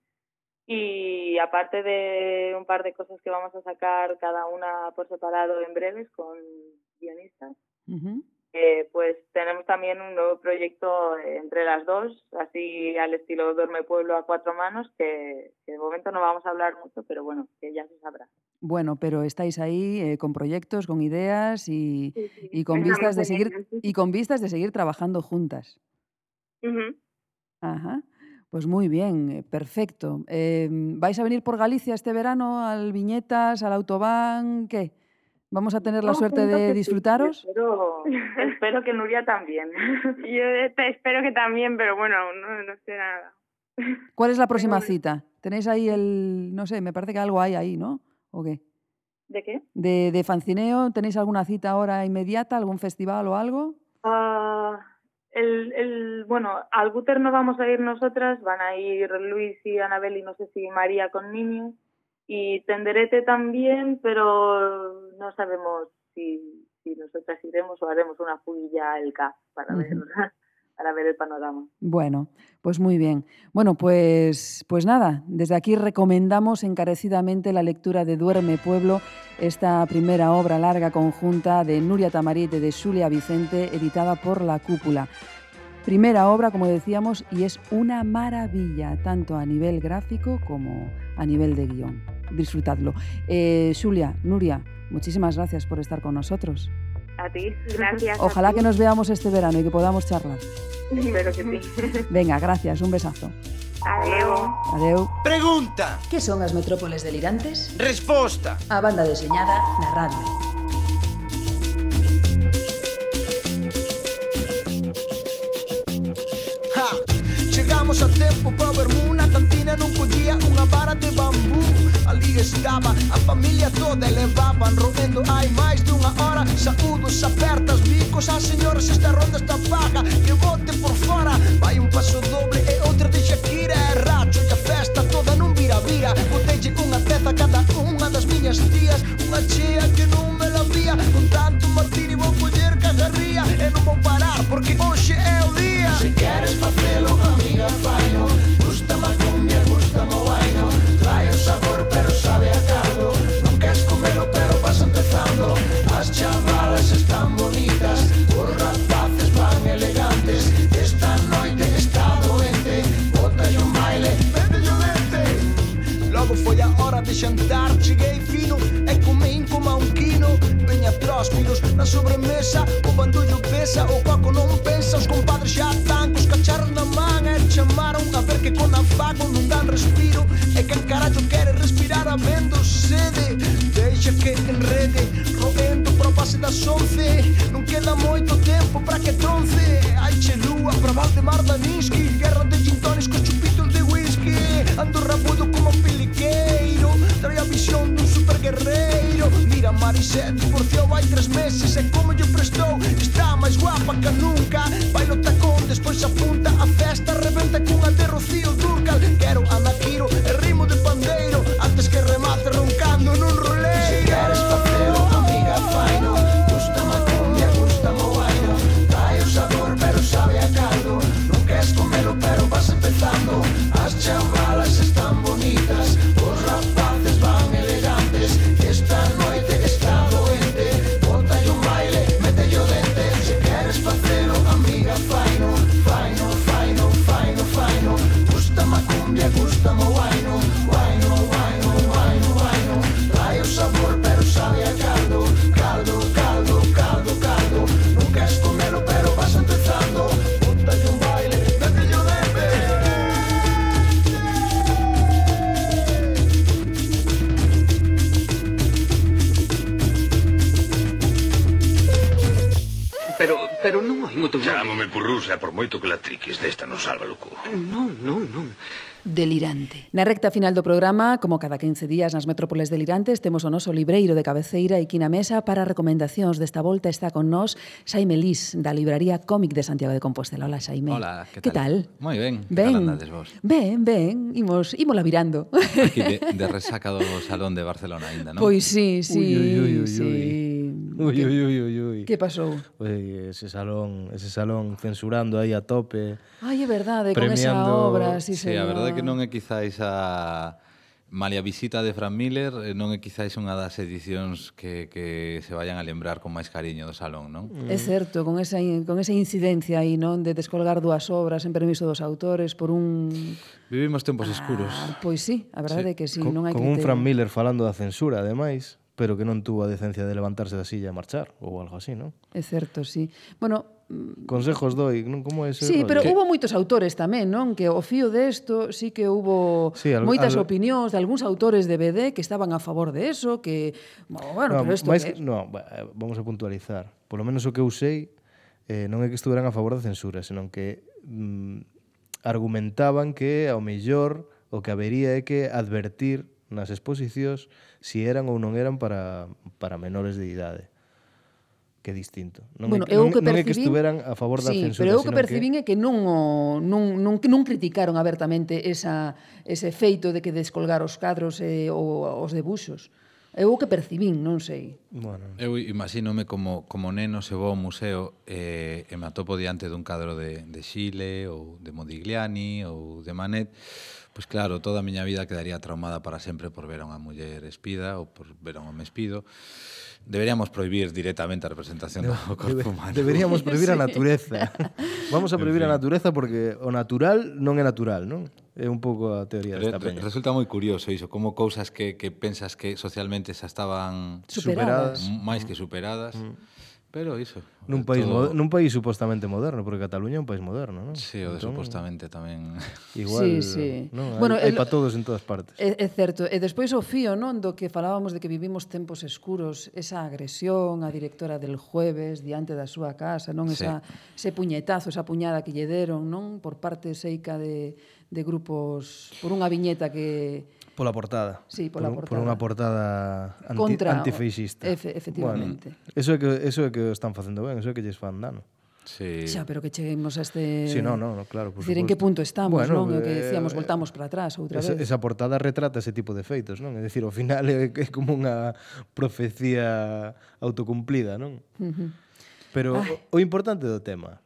H: Y aparte de un par de cosas que vamos a sacar cada una por separado en breves con guionistas,
A: Ujú.
H: eh, pues tenemos también un nuevo proyecto entre las dos, así al estilo Duerme Pueblo a cuatro manos, que, que de momento no vamos a hablar mucho, pero bueno, que ya se sabrá.
A: Bueno, pero estáis ahí eh, con proyectos, con ideas y,
I: Sí, sí.
A: y con
I: Estamos
A: vistas de
I: en
A: seguir
I: ello, sí.
A: y con vistas de seguir trabajando juntas.
I: Ujú.
A: Ajá. Pues muy bien, eh, perfecto. Eh, ¿vais a venir por Galicia este verano al Viñetas, al Autobahn? ¿Qué? ¿Vamos a tener la
H: No,
A: suerte
H: siento
A: de
H: que sí,
A: disfrutaros?
H: Espero, espero que Nuria también.
I: Yo te- espero que también, pero bueno, aún no, no sé nada.
A: ¿Cuál es la próxima
I: Pero-
A: cita? ¿Tenéis ahí el, no sé, me parece que algo hay ahí, ¿no? ¿O qué?
H: ¿De qué?
A: ¿De, de fancineo? ¿Tenéis alguna cita ahora inmediata, algún festival o algo?
H: Ah, el, el, bueno, al Guter no vamos a ir nosotras, van a ir Luis y Anabel y no sé si María con niños. Y Tenderete también, pero no sabemos si, si nosotras iremos o haremos una fuilla el C A para, ver,
A: Ujú.
H: para ver el panorama.
A: Bueno, pues muy bien. Bueno, pues, pues nada, desde aquí recomendamos encarecidamente la lectura de Duerme Pueblo, esta primera obra larga conjunta de Nuria Tamarit y de Xulia Vicente, editada por La Cúpula. Primera obra, como decíamos, y es una maravilla, tanto a nivel gráfico como a nivel de guión. Disfrutadlo. Eh, Xulia, Nuria, muchísimas gracias por estar con nosotros.
H: A ti.
I: Gracias. a
A: Ojalá
I: ti.
A: que nos veamos este verano y que podamos charlar.
H: Espero que sí.
A: Venga, gracias, un besazo.
I: Adiós.
A: Adeu.
J: Pregunta,
K: Que son as metrópoles delirantes?
J: resposta.
K: A banda deseñada na radio.
J: Ha! Chegamos a tempo para vermos unha cantina, non collía unha vara de bambú. Ali estaba a familia toda e levaban rodendo hai máis dunha hora. Saúdos apertas, bicos as señoras, esta ronda está paga, que bote por fora. Vai un paso doble e outra de Shakira e racho e a festa toda non vira vira. Botelle unha teza a cada unha das miñas tías, unha chea que non me la vía. Con tanto martini vou coller cagarría e non vou parar porque hoxe é o día. Se queres facelo, amiga, faino. Gusta má cumbia, gusta mo vaino. Trae o sabor pero sabe a caldo. Non queres comelo pero vas empezando. As chavalas están bonitas, os rapaces van elegantes. Esta noite está doente, bota un baile, vete yo lente. Logo foi a hora de xantar, cheguei fino e comín como a un quino. Veña tróspidos na sobremesa, o bandullo pesa, o coco non pensa. Os compadres xa están cos cacharros na man e chamaron a ver que con afago non dan respiro. E que carallo quere respirar habendo sede. Deixa que enrede, roendo pro pase das once. Non queda moito tempo para que tronce. Ai che lúa, pra Valdemar Daninsky, guerra de gin tonis cos chupitos de whisky. Anda chavalas están bonitas, os rapaces van elegantes. Esta noite está doente, bótalle un baile, mételle o dente. Se queres facelo, amiga, faino, faino, faino, faino, faino. Gústame a cumbia, gústame o guaino, guaino, guaino, guaino, guaino. Trae o sabor, pero sabe a caldo, caldo, caldo, caldo, caldo. Non queres comelo, pero vas empezando. Bótalle un baile, mételle o dente.
L: Pero, pero non hai moito...
M: Chámame Currusa, por moito que la triques desta non salva o cu.
L: Non, non, non.
K: Delirante.
A: Na recta final do programa, como cada quince días nas Metrópoles Delirantes, temos o noso libreiro de cabeceira e na mesa para recomendacións desta volta está con nós Xaime Lís, da libraría Cómic de Santiago de Compostela. Hola, Xaime.
N: Hola, que
A: Que
N: tal?
A: tal?
N: Moi ben, que
A: Ben.
N: tal andades vos?
A: Ben, ben, imos, imola virando.
N: Aquí de, de resaca do Salón de Barcelona ainda, non?
A: Pois sí, sí,
F: Ui, ui, ui, ui,
A: sí.
F: Ui, ui, ui, ui, ui.
A: Que pasou?
F: Ui, ese salón, ese salón censurando aí a tope.
A: Ai, é verdade, con esa
F: Premiando-
A: obra, sí,
N: Sí, a
A: señor.
N: verdade que non é quizáis a malia visita de Fran Miller, eh, non é quizáis unha das edicións que, que se vayan a lembrar con máis cariño do salón, non?
A: É certo, con esa, con esa incidencia aí, non? De descolgar dúas obras en permiso dos autores por un...
N: Vivimos tempos escuros.
A: Ah, pois sí, a verdade é que sí,
F: Co-
A: non hai
F: con
A: criterio.
F: un Fran Miller falando da censura, ademais, pero que non tuvo a decencia de levantarse da silla e marchar, ou algo así, non?
A: É certo, sí. Bueno,
F: Consejos doi, non? Como é ese
A: sí,
F: rollo?
A: pero
F: Que-
A: hubo moitos autores tamén, non? Que o fío desto sí que hubo
F: Sí, al-
A: moitas
F: al-
A: opinións de algúns autores de B D que estaban a favor de eso, que... Bueno,
F: no,
A: pero isto
F: máis
A: que...
F: que, no, ba- eh, vamos a puntualizar. Por lo menos o que eu sei, eh, non é que estuveran a favor da censura, senón que mm, argumentaban que ao mellor o que habería é que advertir nas exposicións si eran ou non eran para, para menores de idade. Que é distinto. Non,
A: Bueno,
F: é,
A: eu
F: non,
A: que
F: non é que
A: percibín-
F: estuveran a favor da
A: sí,
F: censura,
A: pero eu que
F: senón
A: percibín é que non, o, non, non, que non criticaron abertamente esa, ese feito de que descolgar os cadros e o, os debuxos. Eu o que percibín, non sei.
F: Bueno.
N: Eu imagínome como, como neno se vou ao museo e, e me atopo diante dun cadro de, de Xile ou de Modigliani ou de Manet. Pois claro, toda a miña vida quedaría traumada para sempre por ver a unha muller espida ou por ver a un home espido. Deberíamos prohibir directamente a representación do corpo
F: Debe-
N: humano.
F: Deberíamos prohibir a
A: Sí.
F: natureza. Vamos a
N: En
F: prohibir a
N: fin.
F: natureza porque o natural non é natural, non? É un pouco a teoría
N: Re-
F: desta
N: re-
F: peña.
N: resulta moi curioso iso, como cousas que, que pensas que socialmente xa estaban
F: Superadas.
N: m- máis que superadas, pero iso.
F: Nun
N: eh,
F: país,
N: todo-
F: mo- nun país supostamente moderno, porque Cataluña é un país moderno, non?
N: Sí, o de
F: Entón,
N: supostamente tamén.
F: Igual,
A: Sí, sí.
F: non?
A: Bueno,
F: hai, hai
A: el-
F: para todos en todas partes.
A: É, é certo. E despois o fío, non, do que falábamos de que vivimos tempos escuros, esa agresión á directora del Jueves diante da súa casa, non?
N: Sí.
A: Esa, ese puñetazo, esa puñada que lle deron, non? Por parte seica de, de grupos, por unha viñeta que...
F: Pola portada.
A: Sí, pola
F: por,
A: portada.
F: Por unha portada anti,
A: Contra-
F: antifeixista.
A: efe- efectivamente.
F: Bueno, eso é que eso é que o están facendo ben, eso é que lles fan dano.
N: Sí.
A: Xa, pero que cheguemos a este...
F: Sí, no, no, no, claro, por
A: Dicir, en que punto
F: suposto.
A: estamos,
F: Bueno,
A: non? O que
F: eh,
A: decíamos, voltamos para atrás outra
F: Esa,
A: vez.
F: esa portada retrata ese tipo de feitos, non? É dicir, ao final é, é como unha profecía autocumplida, non?
A: Ujú.
F: Pero
A: Ai.
F: o, o importante do tema,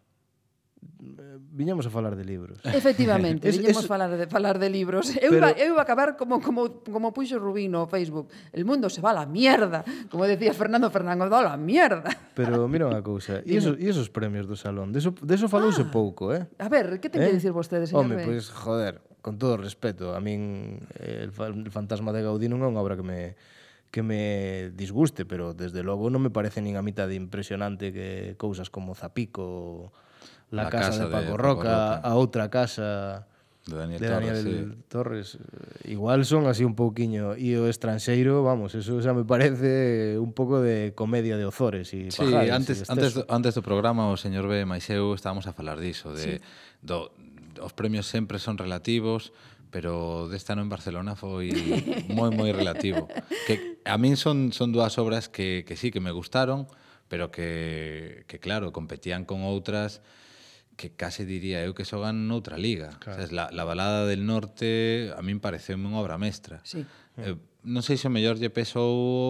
F: eh, viñamos a falar de libros.
A: Efectivamente,
F: Es-
A: viñemos
F: es-
A: falar de falar de libros. Eu
F: Pero-
A: iba, eu iba a acabar como como como puxo Rubín no Facebook. El mundo se va a la mierda, como decía Fernando Fernando, va a la mierda.
F: Pero mira unha cousa, e esos, e esos premios do Salón, de eso, de eso falouse pouco, eh?
A: A ver, que ten que dicir vostede, señor
F: Home,
A: B?
F: pois, joder, con todo o respeto, a min eh, el, fa- el Fantasma de Gaudí non é unha obra que me que me disguste, pero desde logo non me parece nin a mitad de impresionante que cousas como Zapico, La,
N: La
F: casa,
N: casa
F: de
N: de
F: Paco
N: Paco
F: Roca,
N: Roca.
F: a outra casa
N: De Daniel
F: de
N: Torres,
F: Daniel
N: sí.
F: Torres, eh, igual son así un pouquiño, e o estranxeiro, vamos, eso xa me parece un pouco de comedia de Ozores e
N: Sí,
F: Pajares,
N: antes,
F: e
N: antes,
F: exceso.
N: do, antes do programa o señor B máis eu estábamos a falar diso, de,
F: Sí.
N: do, os premios sempre son relativos, pero deste ano en Barcelona foi moi, moi relativo. Que a min son, son dúas obras que, que sí, que me gustaron, pero que, que claro, competían con outras que case diría eu que xogan noutra liga.
F: Claro.
N: O sea, la, la balada del norte a min pareceume unha obra mestra.
A: Sí.
N: Eh, non sei se o mellor lle pesou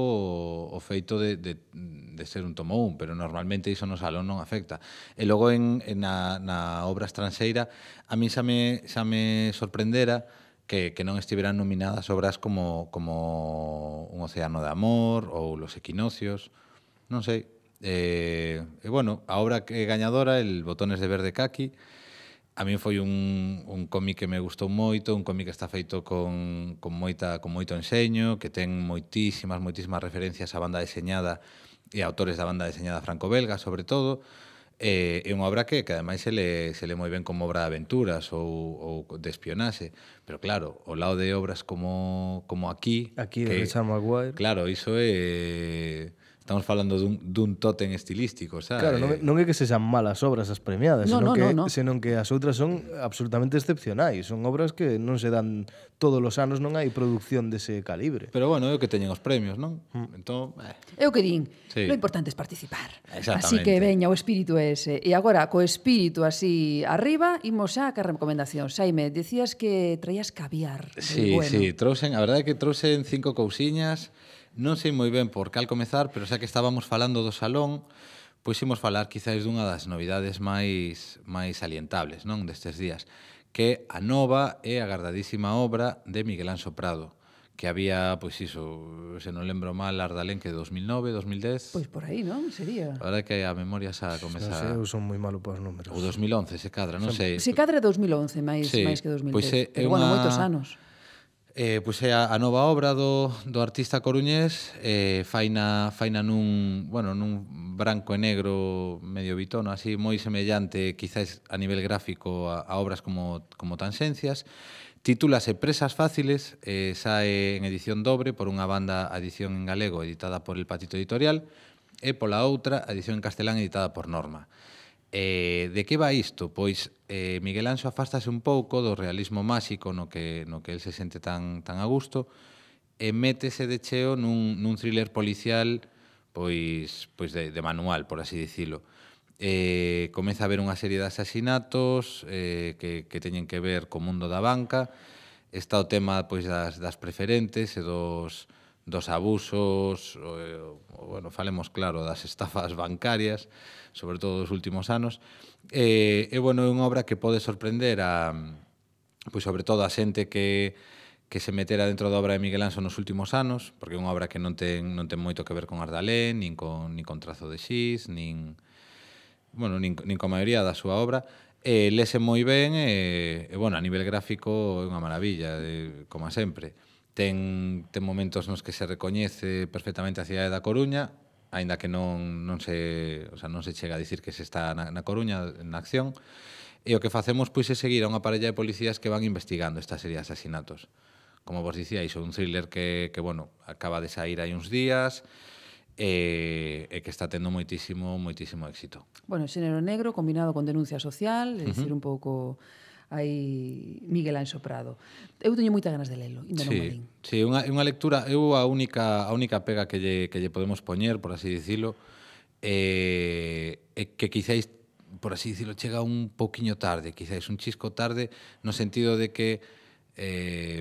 N: o, o feito de, de, de ser un tomo un, pero normalmente iso no salón non afecta. E logo en, en na, na obra estranxeira a mí xa me, xa me sorprendera que, que non estiveran nominadas obras como, como Un océano de amor ou Los equinocios, non sei. E, e bueno, a obra que é gañadora, El botones de verde caqui, a mí foi un, un cómic que me gustou moito, un cómic que está feito con, con, moita, con moito enseño, que ten moitísimas, moitísimas referencias á banda deseñada e a autores da banda deseñada franco-belga, sobre todo. É eh, unha obra que, que ademais se le, se le moi ben como obra de aventuras ou, ou de espionaxe, pero claro, ao lado de obras como, como aquí...
O: Aquí,
N: que,
O: de Richard Maguire.
N: Claro, iso é... Estamos falando dun, dun tótem estilístico, sabes?
O: Claro, non, non é que sexan malas obras as premiadas,
A: no,
O: senón,
A: no,
O: que,
A: no, no.
O: senón que as outras son absolutamente excepcionais. Son obras que non se dan todos os anos, non hai produción dese calibre.
N: Pero bueno, é o que teñen os premios, non?
O: Mm.
N: Entón, eh.
A: É o que din.
N: Sí.
A: Lo importante é participar.
N: Exactamente.
A: Así que veña, o espírito é ese. E agora, co espírito así arriba, imos xa ca recomendación. Xaime, dicías que traías caviar.
N: Sí,
A: bueno.
N: sí, trouxen, a verdade é que trouxen cinco cousiñas. Non sei moi ben por cal comezar, pero xa que estábamos falando do salón, pois imos falar quizás dunha das novidades máis máis salientables, non, destes días, que a nova e agardadísima obra de Miguel Anxo Prado, que había, pois iso, se non lembro mal, Ardalén, que dos mil nove, dos mil dez...
A: Pois por aí, non? Sería...
N: A verdade é que a memoria xa comeza...
O: Non sei, eu son moi malo para os números.
N: O dos mil once, se cadra, non sei.
A: Se cadra dos mil once, máis,
N: sí,
A: máis que dos mil dez.
N: Pois é,
A: pero
N: é
A: bueno,
N: unha...
A: moitos anos.
N: Eh, pois é a, a nova obra do, do artista coruñés, eh, faina, faina nun, bueno, nun branco e negro medio bitono, así moi semellante quizás a nivel gráfico a, a obras como, como Tanxencias. Titúlase Presas fáciles, eh, sae en edición dobre por unha banda a edición en galego editada por El Patito Editorial e pola outra a edición en castelán editada por Norma. Eh, de que va isto? Pois eh, Miguel Anxo afástase un pouco do realismo máxico no que, no que el se sente tan, tan a gusto e métese de cheo nun, nun thriller policial pois, pois de, de manual, por así dicilo. Eh, comeza a haber unha serie de asasinatos eh, que, que teñen que ver co mundo da banca. Está o tema pois, das, das preferentes e dos, dos abusos, o, o, bueno, falemos claro, das estafas bancarias, sobre todo dos últimos anos. E, e bueno, é unha obra que pode sorprender a, pois sobre todo a xente que, que se metera dentro da obra de Miguel Anxo nos últimos anos, porque é unha obra que non ten, non ten moito que ver con Ardalén, nin con, nin con Trazo de Xis, nin, bueno, nin, nin con a maioría da súa obra. E lese moi ben e, e bueno, a nivel gráfico é unha maravilla, de, como sempre. Ten, ten momentos nos que se recoñece perfectamente a cidade da Coruña, aínda que non, non, se, o sea, non se chega a dicir que se está na, na Coruña, na acción, e o que facemos pois é seguir a unha parella de policías que van investigando esta serie de asesinatos. Como vos dicía, iso un thriller que, que bueno, acaba de sair hai uns días e, e que está tendo moitísimo, moitísimo éxito.
A: Bueno, xénero negro combinado con denuncia social, é dicir,
N: Uh-huh.
A: un pouco aí Miguel Anxo Prado. Eu teño moitas ganas de lelo, ainda non o
N: Sí,
A: lín.
N: sí, unha, unha lectura, eu a única a única pega que lle, que lle podemos poñer, por así dicilo, é, é que quizáis, por así dicilo, chega un poquiño tarde, quizáis un chisco tarde, no sentido de que eh,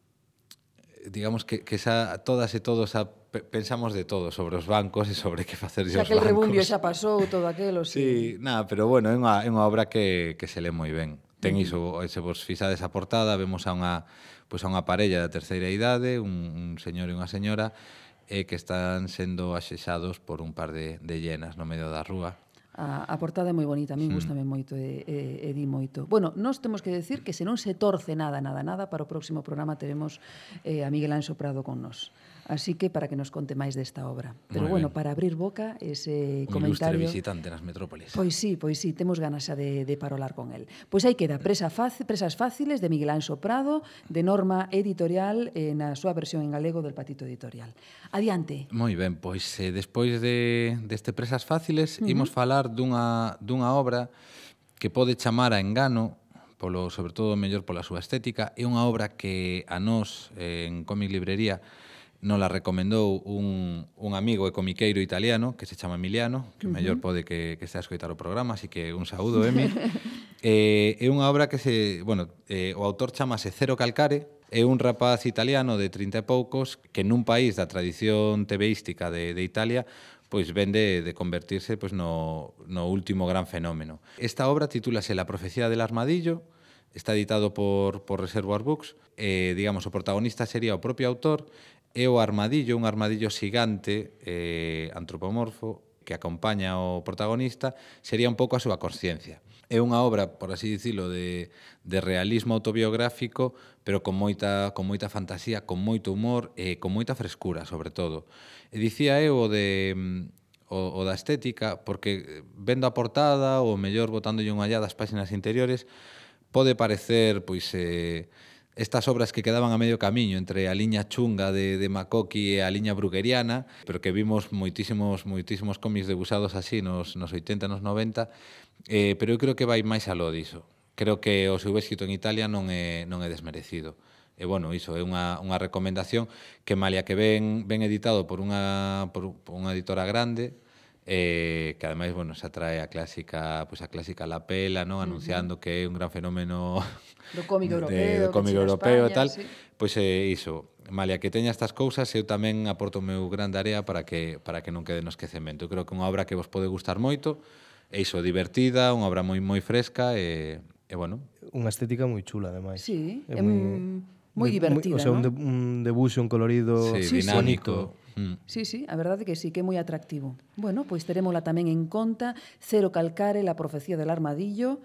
N: digamos que, que xa todas e todos a, pensamos de todo sobre os bancos e sobre que facer os
A: Xa
N: bancos.
A: que el rebumbio xa pasou, todo aquelo,
N: Sí, nada, pero bueno, é unha, é unha obra que, que se lee moi ben. Ten iso, se vos fixades a portada, vemos a unha, pois a unha parella da terceira idade, un, un señor e unha señora, eh, que están sendo axexados por un par de, de llenas no medio da rúa.
A: A, a portada é moi bonita, a mí
N: Mm.
A: gustame moito e, e, e di moito. Bueno, nós temos que decir que se non se torce nada, nada, nada, para o próximo programa teremos eh, a Miguel Anxo Prado con nós. Así que para que nos conte máis desta obra. Pero
N: Moi
A: bueno,
N: ben.
A: para abrir boca ese
N: Un ilustre
A: comentario...
N: visitante nas metrópolis.
A: Pois sí, pois sí, temos ganas xa de, de parolar con el. Pois aí queda Presa Fácil, Presas Fáciles de Miguel Anxo Prado, de Norma Editorial, eh, na súa versión en galego del Patito Editorial. Adiante.
N: Moi ben, pois eh, despois de, deste Presas Fáciles,
A: Ujú.
N: imos falar dunha, dunha obra que pode chamar a engano, polo, sobre todo mellor pola súa estética. É unha obra que a nós, eh, en Cómic Librería, nos la recomendou un, un amigo e comiqueiro italiano que se chama Emiliano, que
A: Ujú.
N: mellor pode que, que estea a escoitar o programa, así que un saúdo, Emi. Eh, é unha obra que se, bueno, eh, o autor chamase Cero Calcare, é un rapaz italiano de trinta e poucos que nun país da tradición tebeística de, de Italia pois ven de, de convertirse pois, no, no último gran fenómeno. Esta obra titúlase La profecía del armadillo, está editado por, por Reservoir Books, e, digamos, o protagonista sería o propio autor, e o armadillo, un armadillo xigante, eh, antropomorfo, que acompaña ao protagonista, sería un pouco a súa consciencia. É unha obra, por así dicilo, de, de realismo autobiográfico, pero con moita, con moita fantasía, con moito humor e con moita frescura, sobre todo. E dicía eu o de o, o da estética, porque vendo a portada, ou mellor botándolle unha allá das páxinas interiores, pode parecer, pois, eh, estas obras que quedaban a medio camiño entre a liña chunga de, de Makoki e a liña brugueriana, pero que vimos moitísimos moitísimos cómics debuxados así nos, nos oitenta, nos noventa, eh, pero eu creo que vai máis aló diso. Creo que o seu éxito en Italia non é, non é desmerecido. E, bueno, iso é unha, unha recomendación que, malia que ven, ven editado por unha, por, por unha editora grande, eh, que ademais, bueno, se atrae a clásica, pois a clásica lapela, non, anunciando uh -huh. que é un gran fenómeno
A: do cómic europeo,
N: de, do cómic europeo e tal,
A: sí.
N: Pois é iso, malia que teña estas cousas, eu tamén aporto o meu grande área para que para que non quede no esquecemento. Eu creo que é unha obra que vos pode gustar moito, é iso, divertida, unha obra moi moi fresca e, e bueno,
O: unha estética moi chula, ademais.
A: Sí, é moi moi divertida,
O: o sea, un, de,
A: ¿no?
O: un debuxo, un colorido
N: sí, dinámico.
A: Mm. Sí, sí, a verdade que sí, que é moi atractivo. Bueno, pois terémola tamén en conta, Cero Calcare, La profecía del armadillo,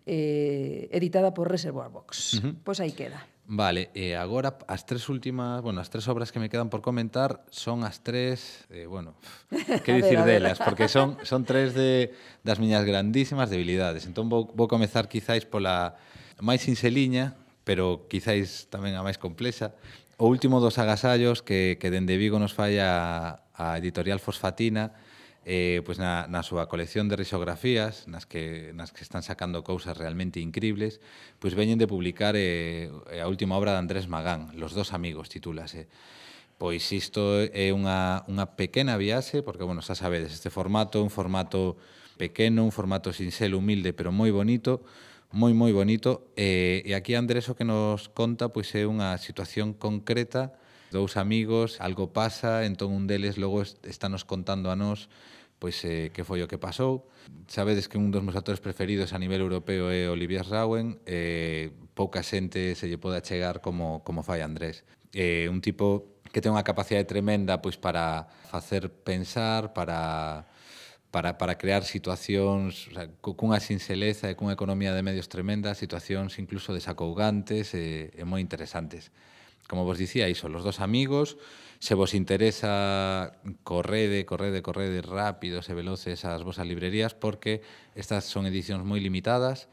A: eh, editada por Reservoir Books. Uh -huh. Pois aí queda.
N: Vale, e agora as tres últimas, bueno, as tres obras que me quedan por comentar son as tres, eh, bueno, que dicir ver, delas, porque son son tres de das miñas grandísimas debilidades. Entón vou, vou comezar quizáis pola máis sinxeliña, pero quizáis tamén a máis complexa. O último dos agasallos que, que dende Vigo nos fai a, a editorial Fosfatina, eh, pues na, na súa colección de risografías, nas que, nas que están sacando cousas realmente incribles, pues veñen de publicar eh, a última obra de Andrés Magán, Los dos amigos, titúlase. Pois isto é unha, unha pequena viaxe, porque, bueno, xa sabedes, este formato, un formato pequeno, un formato sinxelo, humilde, pero moi bonito, moi, moi bonito, e, e aquí Andrés o que nos conta pois é unha situación concreta, dous amigos, algo pasa, entón un deles logo está nos contando a nós pois eh, que foi o que pasou. Sabedes que un dos meus actores preferidos a nivel europeo é Olivier Rowen, e pouca xente se lle pode achegar como, como fai Andrés. É un tipo que ten unha capacidade tremenda pois para facer pensar, para... para, para crear situacións, o sea, cunha sinxeleza e cunha economía de medios tremenda, situacións incluso desacougantes e, e moi interesantes. Como vos dicía, iso, Los dos amigos, se vos interesa, correde, correde, correde rápidos e veloces ás vosas librerías, porque estas son edicións moi limitadas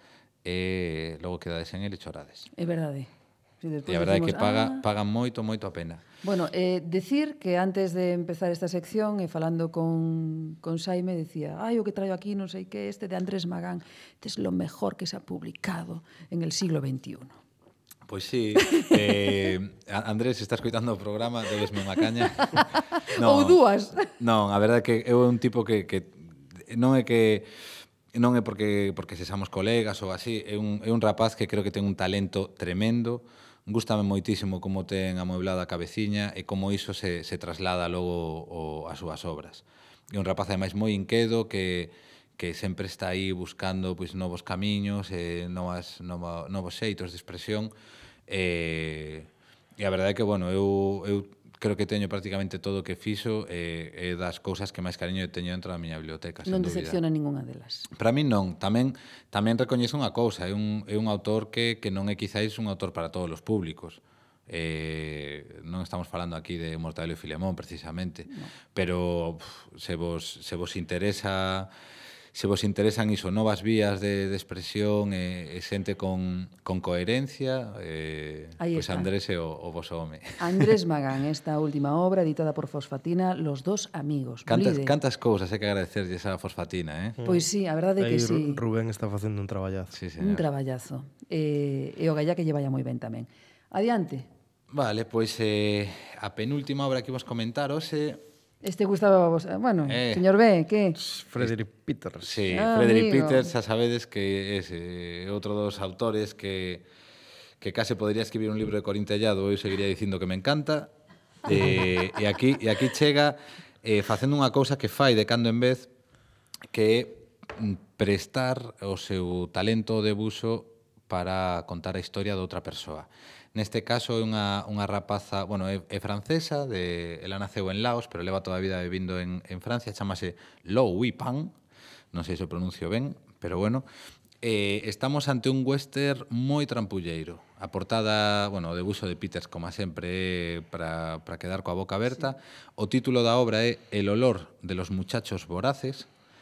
N: e logo quedades en el e chorades.
A: É verdade.
N: Si e a verdade é que paga, ah. pagan moito, moito a pena.
A: Bueno, eh, decir que antes de empezar esta sección, e eh, falando con, con Saime, decía, ai, o que traio aquí, non sei que, este de Andrés Magán, este es lo mejor que se ha publicado en el siglo veintiuno.
N: Pois sí, eh, Andrés, está escoitando o programa, debesme unha caña.
A: No, ou dúas.
N: Non, a verdade é que é un tipo que, que non é que... non é porque porque sexamos colegas ou así, é un, é un rapaz que creo que ten un talento tremendo. Gústame moitísimo como ten amueblada a cabeciña e como iso se, se traslada logo o, as súas obras. É un rapaz ademais moi inquedo que, que sempre está aí buscando pois, novos camiños, e novas, novo, novos xeitos de expresión. E, e a verdade é que, bueno, eu, eu creo que teño prácticamente todo o que fixo e, e das cousas que máis cariño teño dentro da miña biblioteca.
A: Non decepciona ningunha delas.
N: Para min non. Tamén tamén recoñezo unha cousa. É un, é un autor que, que non é quizáis un autor para todos os públicos. Eh, non estamos falando aquí de Mortadelo e Filemón, precisamente. No. Pero pff, se, vos, se vos interesa... se vos interesan iso, novas vías de, de expresión e, e xente con, con coherencia, eh, pois pues Andrés é o, o vos home.
A: Andrés Magán, esta última obra editada por Fosfatina, Los dos amigos.
N: Cantas, cantas cousas hai que agradecerlle a Fosfatina, eh?
A: Pois sí, a verdade é que sí.
O: Rubén está facendo un traballazo.
N: Sí,
A: un traballazo. E, e o gallá que lle vaya moi ben tamén. Adiante.
N: Vale, pois eh, a penúltima obra que vos comentar hoxe
A: Este gustaba vos. Bueno,
N: Eh.
A: señor B, que?
O: Frederick Peters.
N: Sí,
A: Ah,
N: Frederick
A: amigo.
N: Peters, xa sabedes que é ese outro dos autores que que case podría escribir un libro de Corintellado, eu seguiría dicindo que me encanta. E, e aquí e aquí chega eh, facendo unha cousa que fai de cando en vez, que é mm, prestar o seu talento de buxo para contar a historia de outra persoa. Neste caso é unha, unha rapaza, bueno, é, é francesa, de, ela naceu en Laos, pero leva toda a vida vivindo en, en Francia, chamase Lo Huipan, non sei se o pronuncio ben, pero bueno, eh, estamos ante un western moi trampulleiro. A portada, bueno, o debuxo de Peters, como sempre, é para, para quedar coa boca aberta. Sí. O título da obra é El olor de los muchachos voraces,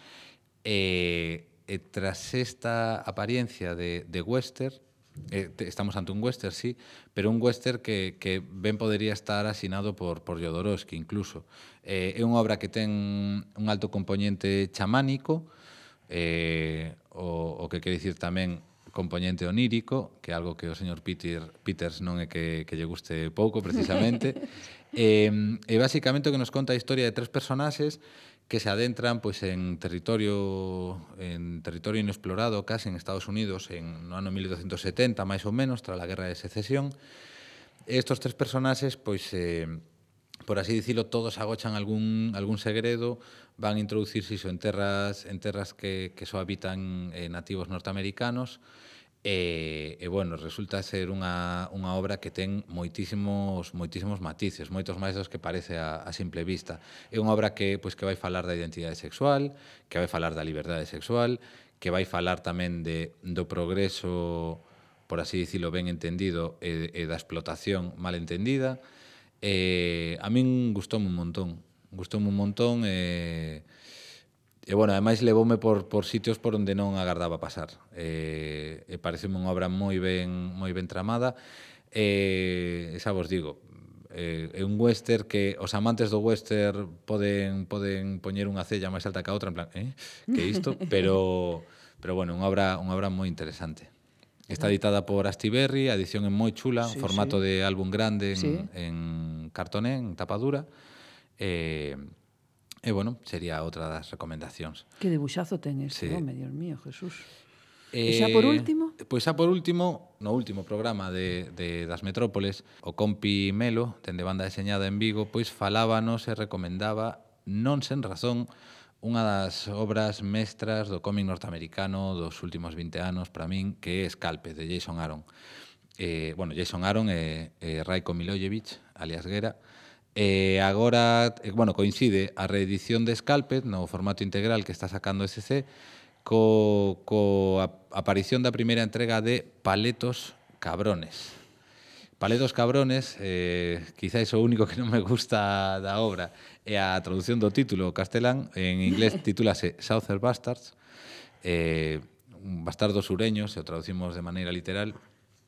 N: e, e tras esta apariencia de, de western, eh, estamos ante un western, sí, pero un western que, que ben podería estar asinado por, por Jodorowsky, incluso. Eh, é unha obra que ten un alto componente chamánico, eh, o, o que quere dicir tamén componente onírico, que é algo que o señor Peter, Peters non é que, que lle guste pouco, precisamente. eh, e basicamente o que nos conta a historia de tres personaxes que se adentran pois en territorio en territorio inexplorado, case en Estados Unidos, en no ano mil oitocentos setenta, máis ou menos, tras a Guerra de Secesión. Estos tres personaxes, pois, eh, por así dicilo, todos agochan algún, algún segredo, van a introducirse iso en terras, en terras que, que só habitan eh, nativos norteamericanos, e, e bueno, resulta ser unha, unha obra que ten moitísimos moitísimos matices, moitos máis dos que parece a, a simple vista. É unha obra que, pois, que vai falar da identidade sexual, que vai falar da liberdade sexual, que vai falar tamén de, do progreso, por así dicilo, ben entendido, e, e da explotación mal entendida. E, a min gustoume un montón, gustoume un montón, e... E, bueno, ademais levoume por, por sitios por onde non agardaba pasar. E, e pareceme unha obra moi ben, moi ben tramada. E, e xa vos digo, é, é un western que os amantes do western poden, poden poñer unha cella máis alta que a outra, en plan, eh, que isto? Pero, pero bueno, unha obra, unha obra moi interesante. Está editada por Astiberri, a edición é moi chula,
A: Sí,
N: formato
A: sí.
N: de álbum grande en,
A: Sí.
N: en cartoné, en tapadura. E... E, bueno, sería outra das recomendacións.
A: Que debuxazo ten este,
N: Sí.
A: home, Dios mío, Jesús.
N: Eh,
A: E xa por último?
N: Pois xa por último, no último programa de, de das Metrópoles, o compi Melo, dende Banda Deseñada en Vigo, pois falábanos e recomendaba, non sen razón, unha das obras mestras do cómic norteamericano dos últimos vinte anos, para min, que é Scalped, de Jason Aaron. Eh, bueno, Jason Aaron e, e Rajko Milojevic, alias Guerra. E agora, eh, bueno, coincide a reedición de Scalped no formato integral que está sacando S C co, co a, aparición da primeira entrega de Paletos Cabrones. Paletos Cabrones, eh, quizáis o único que non me gusta da obra é a traducción do título castelán, en inglés titúlase Southern Bastards, eh, un bastardo sureño, se o traducimos de maneira literal.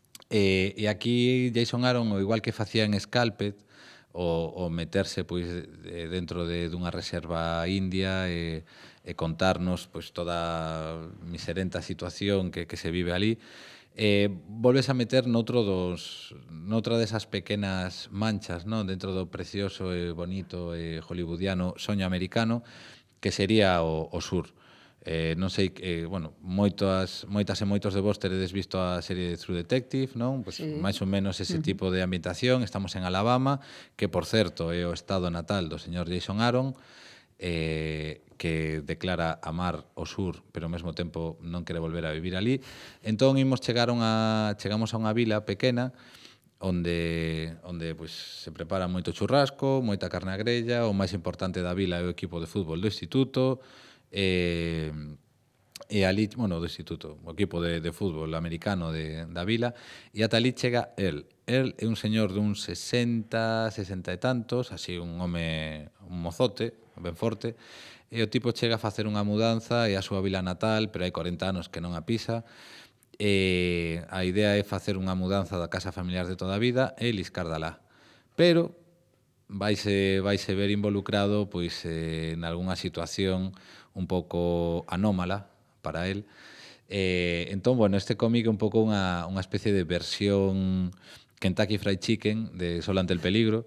N: E, e aquí Jason Aaron, o igual que facía en Scalped, o, o meterse pois de, dentro de dunha reserva india e, e contarnos pois toda a miserenta situación que, que se vive ali, eh, volves a meter noutro dos noutra desas pequenas manchas, non, dentro do precioso e bonito e hollywoodiano soño americano que sería o, o sur. Eh, non sei, eh, bueno, moitas, moitas e moitos de vos teredes visto a serie de True Detective, non? Pues,
A: Sí.
N: máis ou menos ese
A: Ujú.
N: tipo de ambientación. Estamos en Alabama, que, por certo, é o estado natal do señor Jason Aaron, eh, que declara amar o sur, pero ao mesmo tempo non quere volver a vivir ali. Entón, imos chegaron a, chegamos a unha vila pequena, onde onde pois se prepara moito churrasco, moita carne a grella, o máis importante da vila é o equipo de fútbol do instituto, e, e ali, bueno, do instituto, o equipo de, de fútbol americano de, da vila, e ata ali chega el. El é un señor dun sesenta, sesenta e tantos, así un home, un mozote, ben forte, e o tipo chega a facer unha mudanza e a súa vila natal, pero hai corenta anos que non a pisa, e a idea é facer unha mudanza da casa familiar de toda a vida e liscar dalá. Pero vaise, vaise ver involucrado pois eh, en algunha situación un pouco anómala para él. Eh, entón, bueno, este cómic é un pouco unha, unha especie de versión Kentucky Fried Chicken de Solo ante el peligro,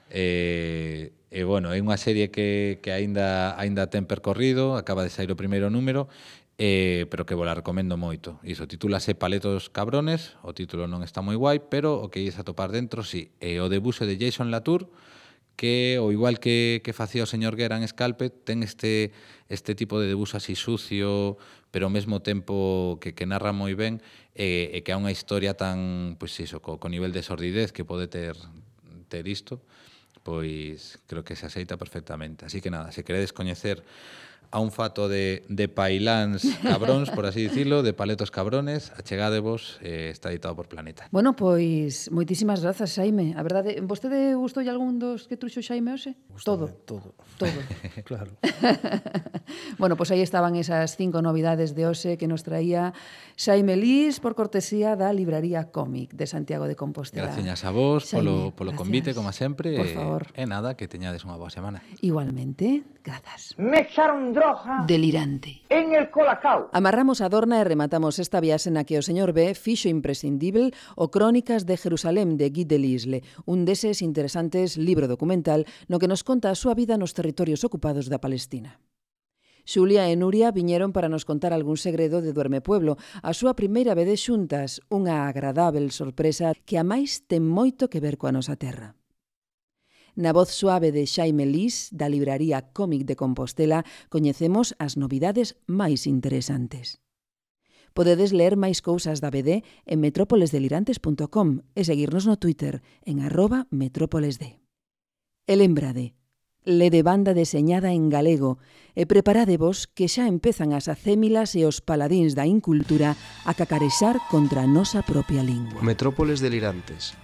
N: E, e bueno, é unha serie que, que aínda aínda ten percorrido, acaba de sair o primeiro número, eh, pero que vos la recomendo moito. Iso titúlase Paletos Cabrones, o título non está moi guai, pero o que ides a topar dentro, sí. E o debuxo de Jason Latour, que, o igual que, que facía o señor Guerra en Scalped, ten este, este tipo de debuxo así sucio, pero ao mesmo tempo que, que narra moi ben, e, e que é unha historia tan, pois iso, co, co nivel de sordidez que pode ter, ter isto, pois creo que se aceita perfectamente. Así que nada, se queredes coñecer a un fato de, de pailáns cabróns, por así dicilo, de paletos cabrones, achegádevos, eh, está editado por Planeta.
A: Bueno, pois, moitísimas grazas, Xaime. A verdade, vostede gustoulle algún dos que truxo Xaime hoxe? Todo.
O: Todo.
A: Todo.
O: Claro.
A: Bueno, pois aí estaban esas cinco novidades de hoxe que nos traía Xaime Lís por cortesía da Libraría Cómic de Santiago de Compostela.
N: Gracias a vos
A: Xaime,
N: polo, polo
A: gracias.
N: convite, como sempre.
A: Por
N: e,
A: favor.
N: E nada, que teñades unha boa semana.
A: Igualmente, grazas.
P: Me echaron droga
A: Delirante.
P: en el Colacao.
A: Amarramos a dorna e rematamos esta viaxe na que o señor B fixo imprescindível o Crónicas de Jerusalén de Guy Delisle, un deses interesantes libro documental no que nos conta a súa vida nos territorios ocupados da Palestina. Xulia e Nuria viñeron para nos contar algún segredo de Duerme Pueblo, a súa primeira vez xuntas, unha agradável sorpresa que a máis ten moito que ver coa nosa terra. Na voz suave de Xaime Lís, da Libraría Cómic de Compostela, coñecemos as novidades máis interesantes. Podedes ler máis cousas da B D en metrópoles delirantes punto com e seguirnos no Twitter en arroba metrópolesd. E lembrade, lede banda deseñada en galego e preparádevos que xa empezan as acémilas e os paladíns da incultura a cacarexar contra a nosa propia lingua.
F: Metrópoles delirantes.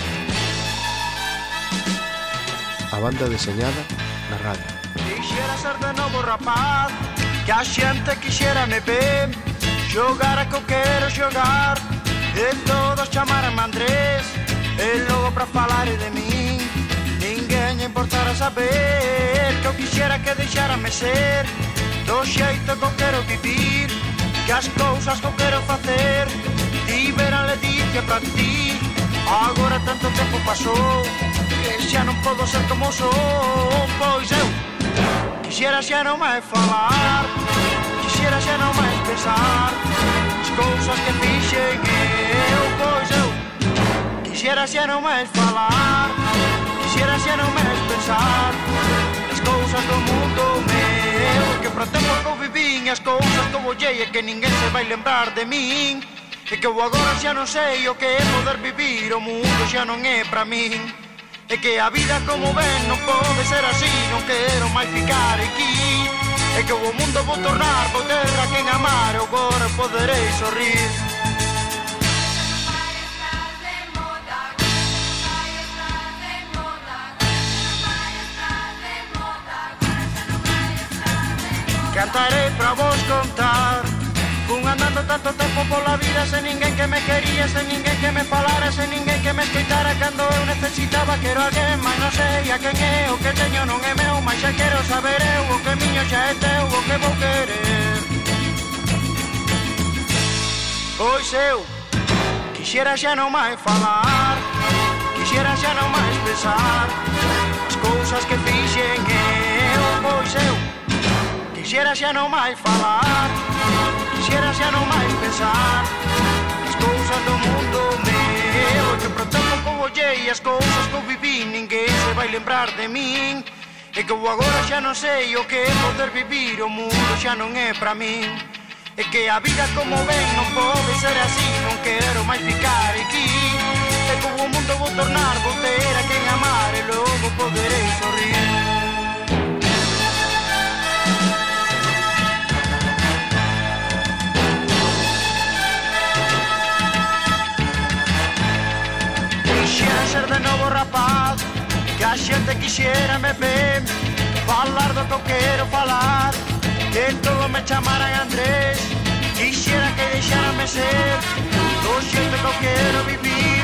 F: A banda deseñada na radio.
J: Quixera ser de novo rapaz, que a xente quixera me ver, xogar a que eu quero xogar, e todos chamarame Andrés, e logo pra falar de min, ninguén importara saber, que eu quixera que deixárame ser, do xeito que eu quero vivir, que as cousas que eu quero facer, tiveran Leticia pra ti, agora tanto tempo pasou, que xa non podo ser como sou, pois eu quixera xa non máis falar, quixera xa non máis pensar as cousas que fixen eu, pois eu quixera xa non máis falar, quixera xa non máis pensar as cousas do mundo meu, que pro tempo que eu vivín, as cousas que eu ollei e que ninguén se vai lembrar de min, e que eu agora xa non sei o que é poder vivir, o mundo xa non é pra min. É que a vida como ven non pode ser así, non quero máis ficar aquí. É que o mundo vou tornar, vou ter a quen amar, e agora poderei sorrir. Cantarei pra vos contar, un andando tanto tempo pola vida, sen ninguén que me quería, sen ninguén que me falara, sen ninguén que me escoitara cando eu necesitaba. Quero alguén, mas non sei a quen é, o que teño non é meu, mas xa quero saber eu, o que miño xa é teu, o que vou querer. Pois eu quixera xa non máis falar, quixera xa non máis pensar as cousas que fixen eu, pois eu quixera xa non máis falar, quixera xa non máis pensar as cousas do mundo meu, que pro tempo que eu ollei, as cousas que eu viví, ninguén se vai lembrar de min, e que eu agora xa non sei o que é poder vivir, o mundo xa non é pra min, e que a vida como ven non pode ser así, non quero máis ficar aquí, e que o mundo vou tornar, vou ter a quen amar, e logo poderei sorrir. Quixera ser de novo rapaz, que a xente quixera me ver, falar do que eu quero falar, que todo me chamaran Andrés, quixera que deixárame ser, do xeito que eu quero vivir,